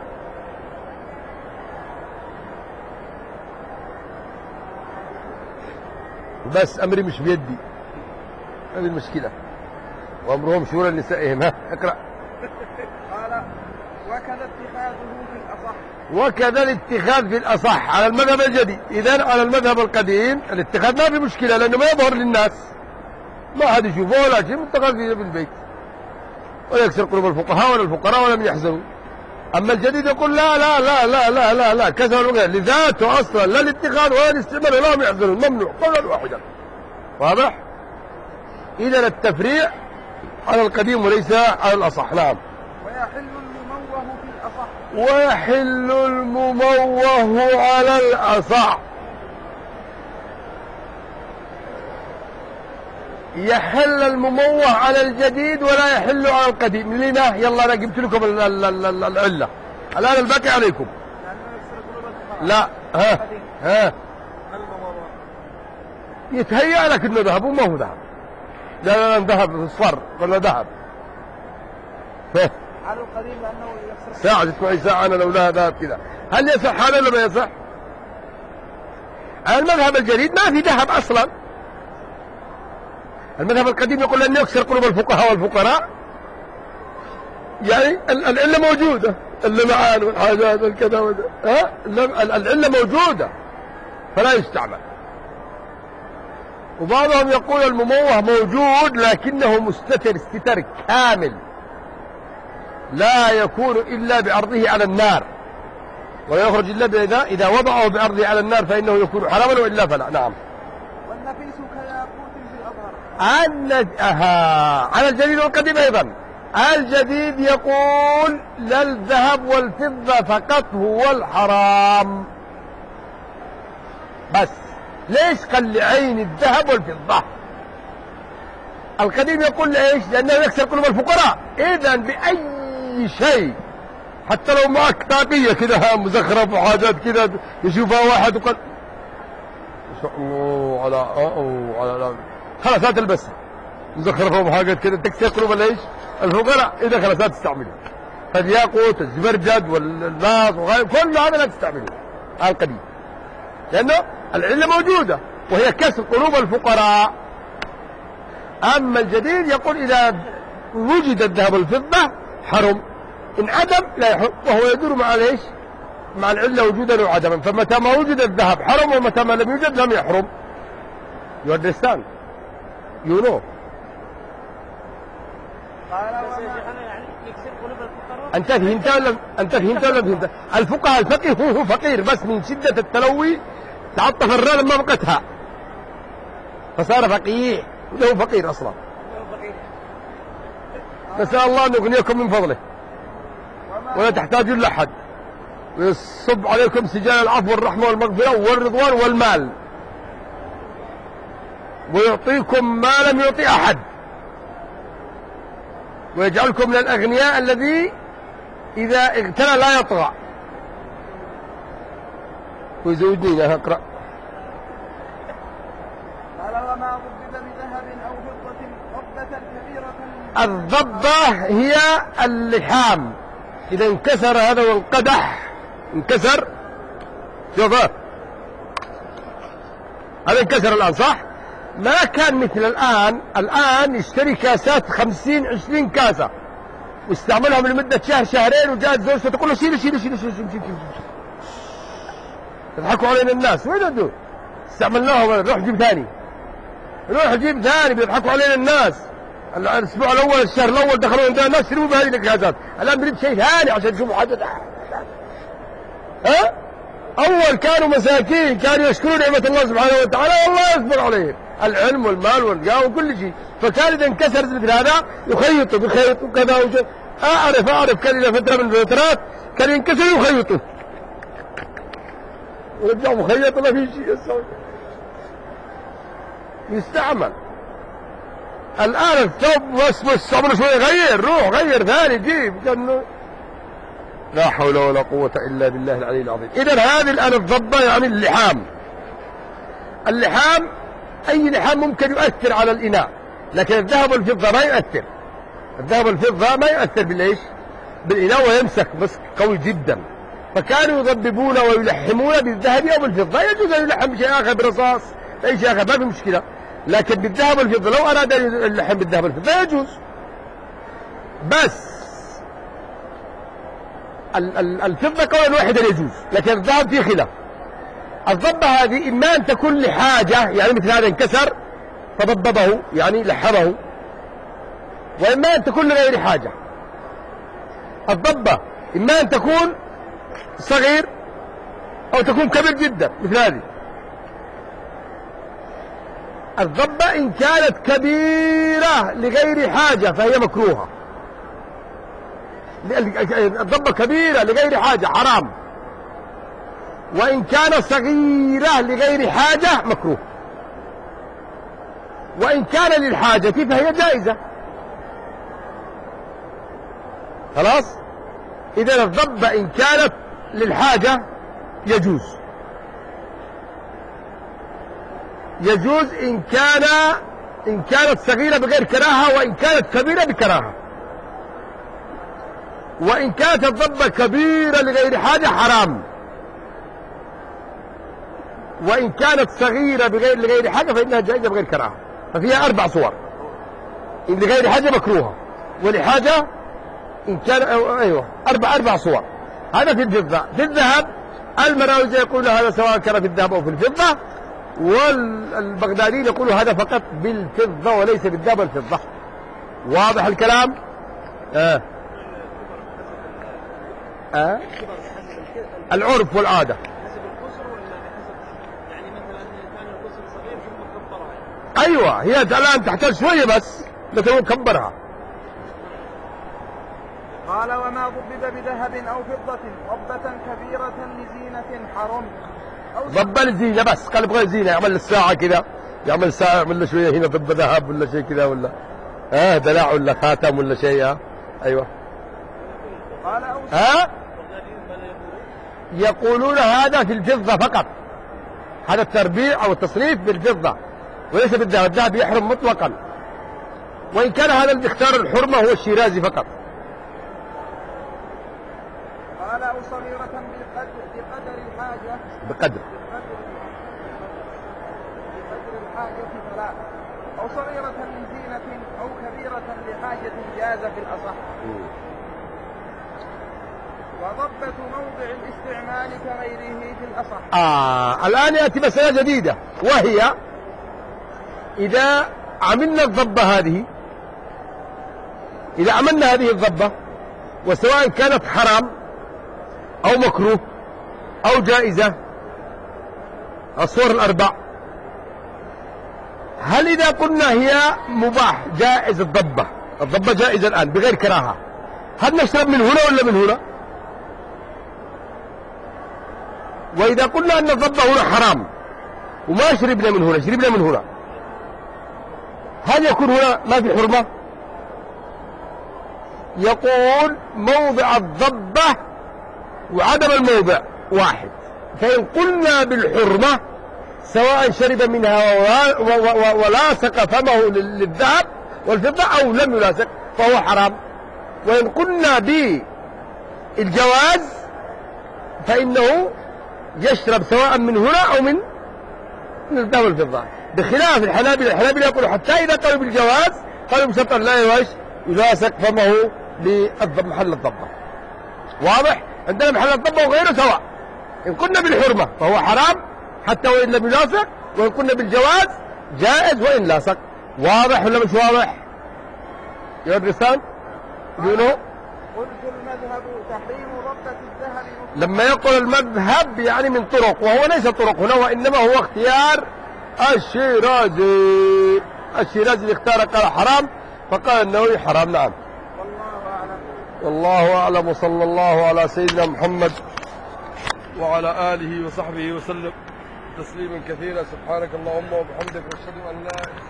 بس امري مش بيدي، هذه المشكلة، وامرهم شورى لنسائهم. ها اقرأ. قال وكذا اتخاذه في الأصح. وكذا الاتخاذ في الأصح على المذهب الجديد. إذن على المذهب القديم الاتخاذ ما في مشكلة لأنه ما يظهر للناس، ما حد يشوفه ولا شيء، متخذ في البيت ولا يكسر قلوب الفقهاء ولا الفقراء ولم يحزنوا. أما الجديد يقول لا لا لا لا لا لا لا كسر لذاته أصلا، لا الاتخاذ ولا الاستعمال ولا هم يحزنون، ممنوع قولا واحدا. واضح؟ إذن التفريع على القديم وليس على الأصح. نعم. ويحل المموه في الأصح. ويحل المموه على الأصح. يحل المموه على الجديد ولا يحل على القديم. لما؟ يلا أنا جبت لكم العلة الآن الباقي عليكم. لا ها يتهيأ لك إنه ذهب وما هو ذهب. لا ذهب اصفر ولا ذهب. على القديم لأنه يكسر. ساعة تسمعي ساعة أنا لو لها ذهب كذا، هل يصح هذا ولا ما يصح؟ المذهب الجديد ما في ذهب أصلا. المذهب القديم يقول أنه يكسر قلوب الفقهاء والفقراء، يعني العلة موجودة، اللمعان والحاجات والكذا وذا، العلة موجودة فلا يستعمل. وبعضهم يقول المموه موجود لكنه مستتر استتر كامل، لا يكون إلا بعرضه على النار، ولا يخرج إلا إذا وضعه بعرضه على النار فإنه يكون حراما وإلا فلا. نعم. والنفيس كياقوت في الأظهر. على الجديد والقديم أيضا. الجديد يقول لا الذهب والفضة فقط هو الحرام بس. ليش؟ قال لعين الذهب والفضة. القديم يقول ليش؟ لأنه يكسر قلوب الفقراء. إذن بأي شيء حتى لو معك طاقية كذا مزخرف وحاجات كذا يشوفها واحد وقال ما شاء الله على خلاص لا تلبسها، مزخرفة وحاجات كذا تكسر قلوب ليش؟ الفقراء. إذا خلاص لا تستعملها. فالياقوت الزبرجد والناس كل هذا لا تستعمله القديم، لأنه العلة موجودة وهي كسر قلوب الفقراء. أما الجديد يقول إذا وجد الذهب والفضة حرم، إن عدم لا يحرم، وهو يدور مع ليش؟ مع العلة وجودا وعدما. فمتى ما وجد الذهب حرم ومتى ما لم يوجد لم يحرم. You understand? You know. أنت فهمت ولا فهمت؟ الفقهاء الفقيه هو فقير بس من شدة التلوي تعطف الراء لما بقتها فصار فقيه، له فقير أصلا. نسأل الله أن يغنيكم من فضله ولا تحتاجون لأحد، ويصب عليكم سجال العفو والرحمة والمغفرة والرضوان والمال، ويعطيكم ما لم يعطي أحد، ويجعلكم من الأغنياء الذي إذا اغتنى لا يطغى. ويزودني أقرأ. قال وما ضبب بذهب أو فضة ضبة كبيرة. الضبة هي اللحام، إذا انكسر هذا والقدح انكسر، شوف هذا انكسر الآن صح؟ ما كان مثل الآن يشتري كاسات 50-20 كاسة واستعملهم لمدة شهر شهرين، وجاءت زوجته تقول له شيل. تضحكوا علينا الناس، وين ادوا؟ استعملناهم، روح جيب ثاني، بيضحكوا علينا الناس. الاسبوع الاول الشهر الاول دخلوا عندنا الناس يشتروا بهذه الكاسات، الان نريد شيء ثاني عشان نشوفوا حاجه. اول كانوا مساكين، كانوا يشكروا نعمه الله سبحانه وتعالى والله يصبر عليهم، العلم والمال والجاه وكل شيء. فكان اذا انكسر مثل هذا يخيطوا كذا وجه. اعرف كان الى فتره من الفترات كان ينكسر يخيطوا ورجع مخيط ما في شيء يستعمل. الآن الثوب بس صبر شوي غير، روح غير ثاني جيب. لا حول ولا قوة إلا بالله العلي العظيم. إذن هذه الآن الضبة يعني اللحام. اللحام أي لحام ممكن يؤثر على الإناء، لكن الذهب والفضة ما يؤثر. الذهب والفضة ما يؤثر بالإيش؟ بالإناء، ويمسك مسك قوي جدا. فكانوا يضببون ويلحمون بالذهب أو بالفضة. يجوز أن يلحم بشيء آخر، برصاص أي شيء آخر، ما في مشكلة. لكن بالذهب والفضة لو أراد أن يلحم بالذهب والفضة يجوز. بس الفضة قولا واحدا يجوز، لكن الذهب فيه خلاف. الضبة هذه إما أن تكون لحاجة، يعني مثل هذا انكسر فضببه يعني لحمه، وإما أن تكون لغير حاجة. الضبة إما أن تكون صغير أو تكون كبير جدا مثل هذه. الضبة إن كانت كبيرة لغير حاجة فهي مكروهة. الضبة كبيرة لغير حاجة حرام، وإن كان صغيرة لغير حاجة مكروه، وإن كان للحاجة فهي جائزة. خلاص؟ إذا الضبة إن كانت للحاجة يجوز. يجوز إن كانت صغيرة بغير كراهة، وإن كانت كبيرة بكراهة. وإن كانت الضبة كبيرة لغير حاجة حرام، وإن كانت صغيرة لغير حاجة فإنها جائزة بغير كراهة. ففيها 4 صور. إن لغير حاجة مكروهة، ولحاجة إن كان أيوة 4 صور. هذا في الفضة. في الذهب المراوزة يقول هذا سواء كان في الذهب أو في الفضة، والبغداديين يقولوا هذا فقط بالفضة وليس بالذهب والفضة. واضح الكلام؟ العرف والعادة. أيوة، هي الآن تحتاج شوية بس لكن كبرها. قال وما ضبب بذهب أو فضة ضبة كبيرة لزينة حرم. ضبة للزينة بس، قال يبغى زينة، يعمل الساعة كذا، يعمل ساعة، يعمل له شوية هنا ضب ذهب ولا شيء كذا، ولا دلاع ولا خاتم ولا شيء. أيوة. قال يقولون هذا في الفضة فقط. هذا التربيع أو التصريف بالفضة وليس بالذهب. الذهب يحرم مطلقا، وإن كان هذا اللي اختار الحرمة هو الشيرازي فقط. قال أو صغيرة بقدر الحاجة. بقدر الحاجة فلا، أو صغيرة لزينة أو كبيرة لحاجة جاز في الأصح. وضبة موضع الاستعمال كغيره في الأصح. الآن يأتي مسألة جديدة، وهي إذا عملنا الضبة هذه، إذا عملنا هذه الضبة وسواء كانت حرام أو مكروه أو جائزة، الصور الأربع، هل إذا قلنا هي مباح جائز الضبة جائزة الآن بغير كراهة، هل نشرب من هنا ولا من هنا؟ وإذا قلنا أن الضبة هنا حرام وما شربنا من هنا، شربنا من هنا، هل يكون هنا ما في حرمة؟ يقول موضع الضبة وعدم الموضع واحد. فإن قلنا بالحرمة سواء شرب منها ولاصق فمه للذهب والفضة أو لم يلاصق فهو حرام. وإن قلنا بالجواز فإنه يشرب سواء من هنا أو من الذهب والفضة، بخلاف الحنابلة يقولوا حتى إذا قالوا بالجواز قالوا بشرط لا يلاصق فمه لمحل الضبة. واضح؟ عندنا محل الضبة وغيره سواء. إن قلنا بالحرمة فهو حرام حتى وإن لم يلاصق، وإن قلنا بالجواز جائز وإن لاصق. واضح ولا مش واضح يا الرسال؟ يقولوا قلت المذهب تحريم ضبة الذهب. لما يقول المذهب يعني من طرق، وهو ليس طرق هنا، وإنما هو اختيار الشيرازي. اللي اختار قال حرام، فقال النووي حرام. نعم. والله أعلم، وصلى الله على سيدنا محمد وعلى آله وصحبه وسلم تسليما كثيرا. سبحانك اللهم وبحمدك، واشهد أن لا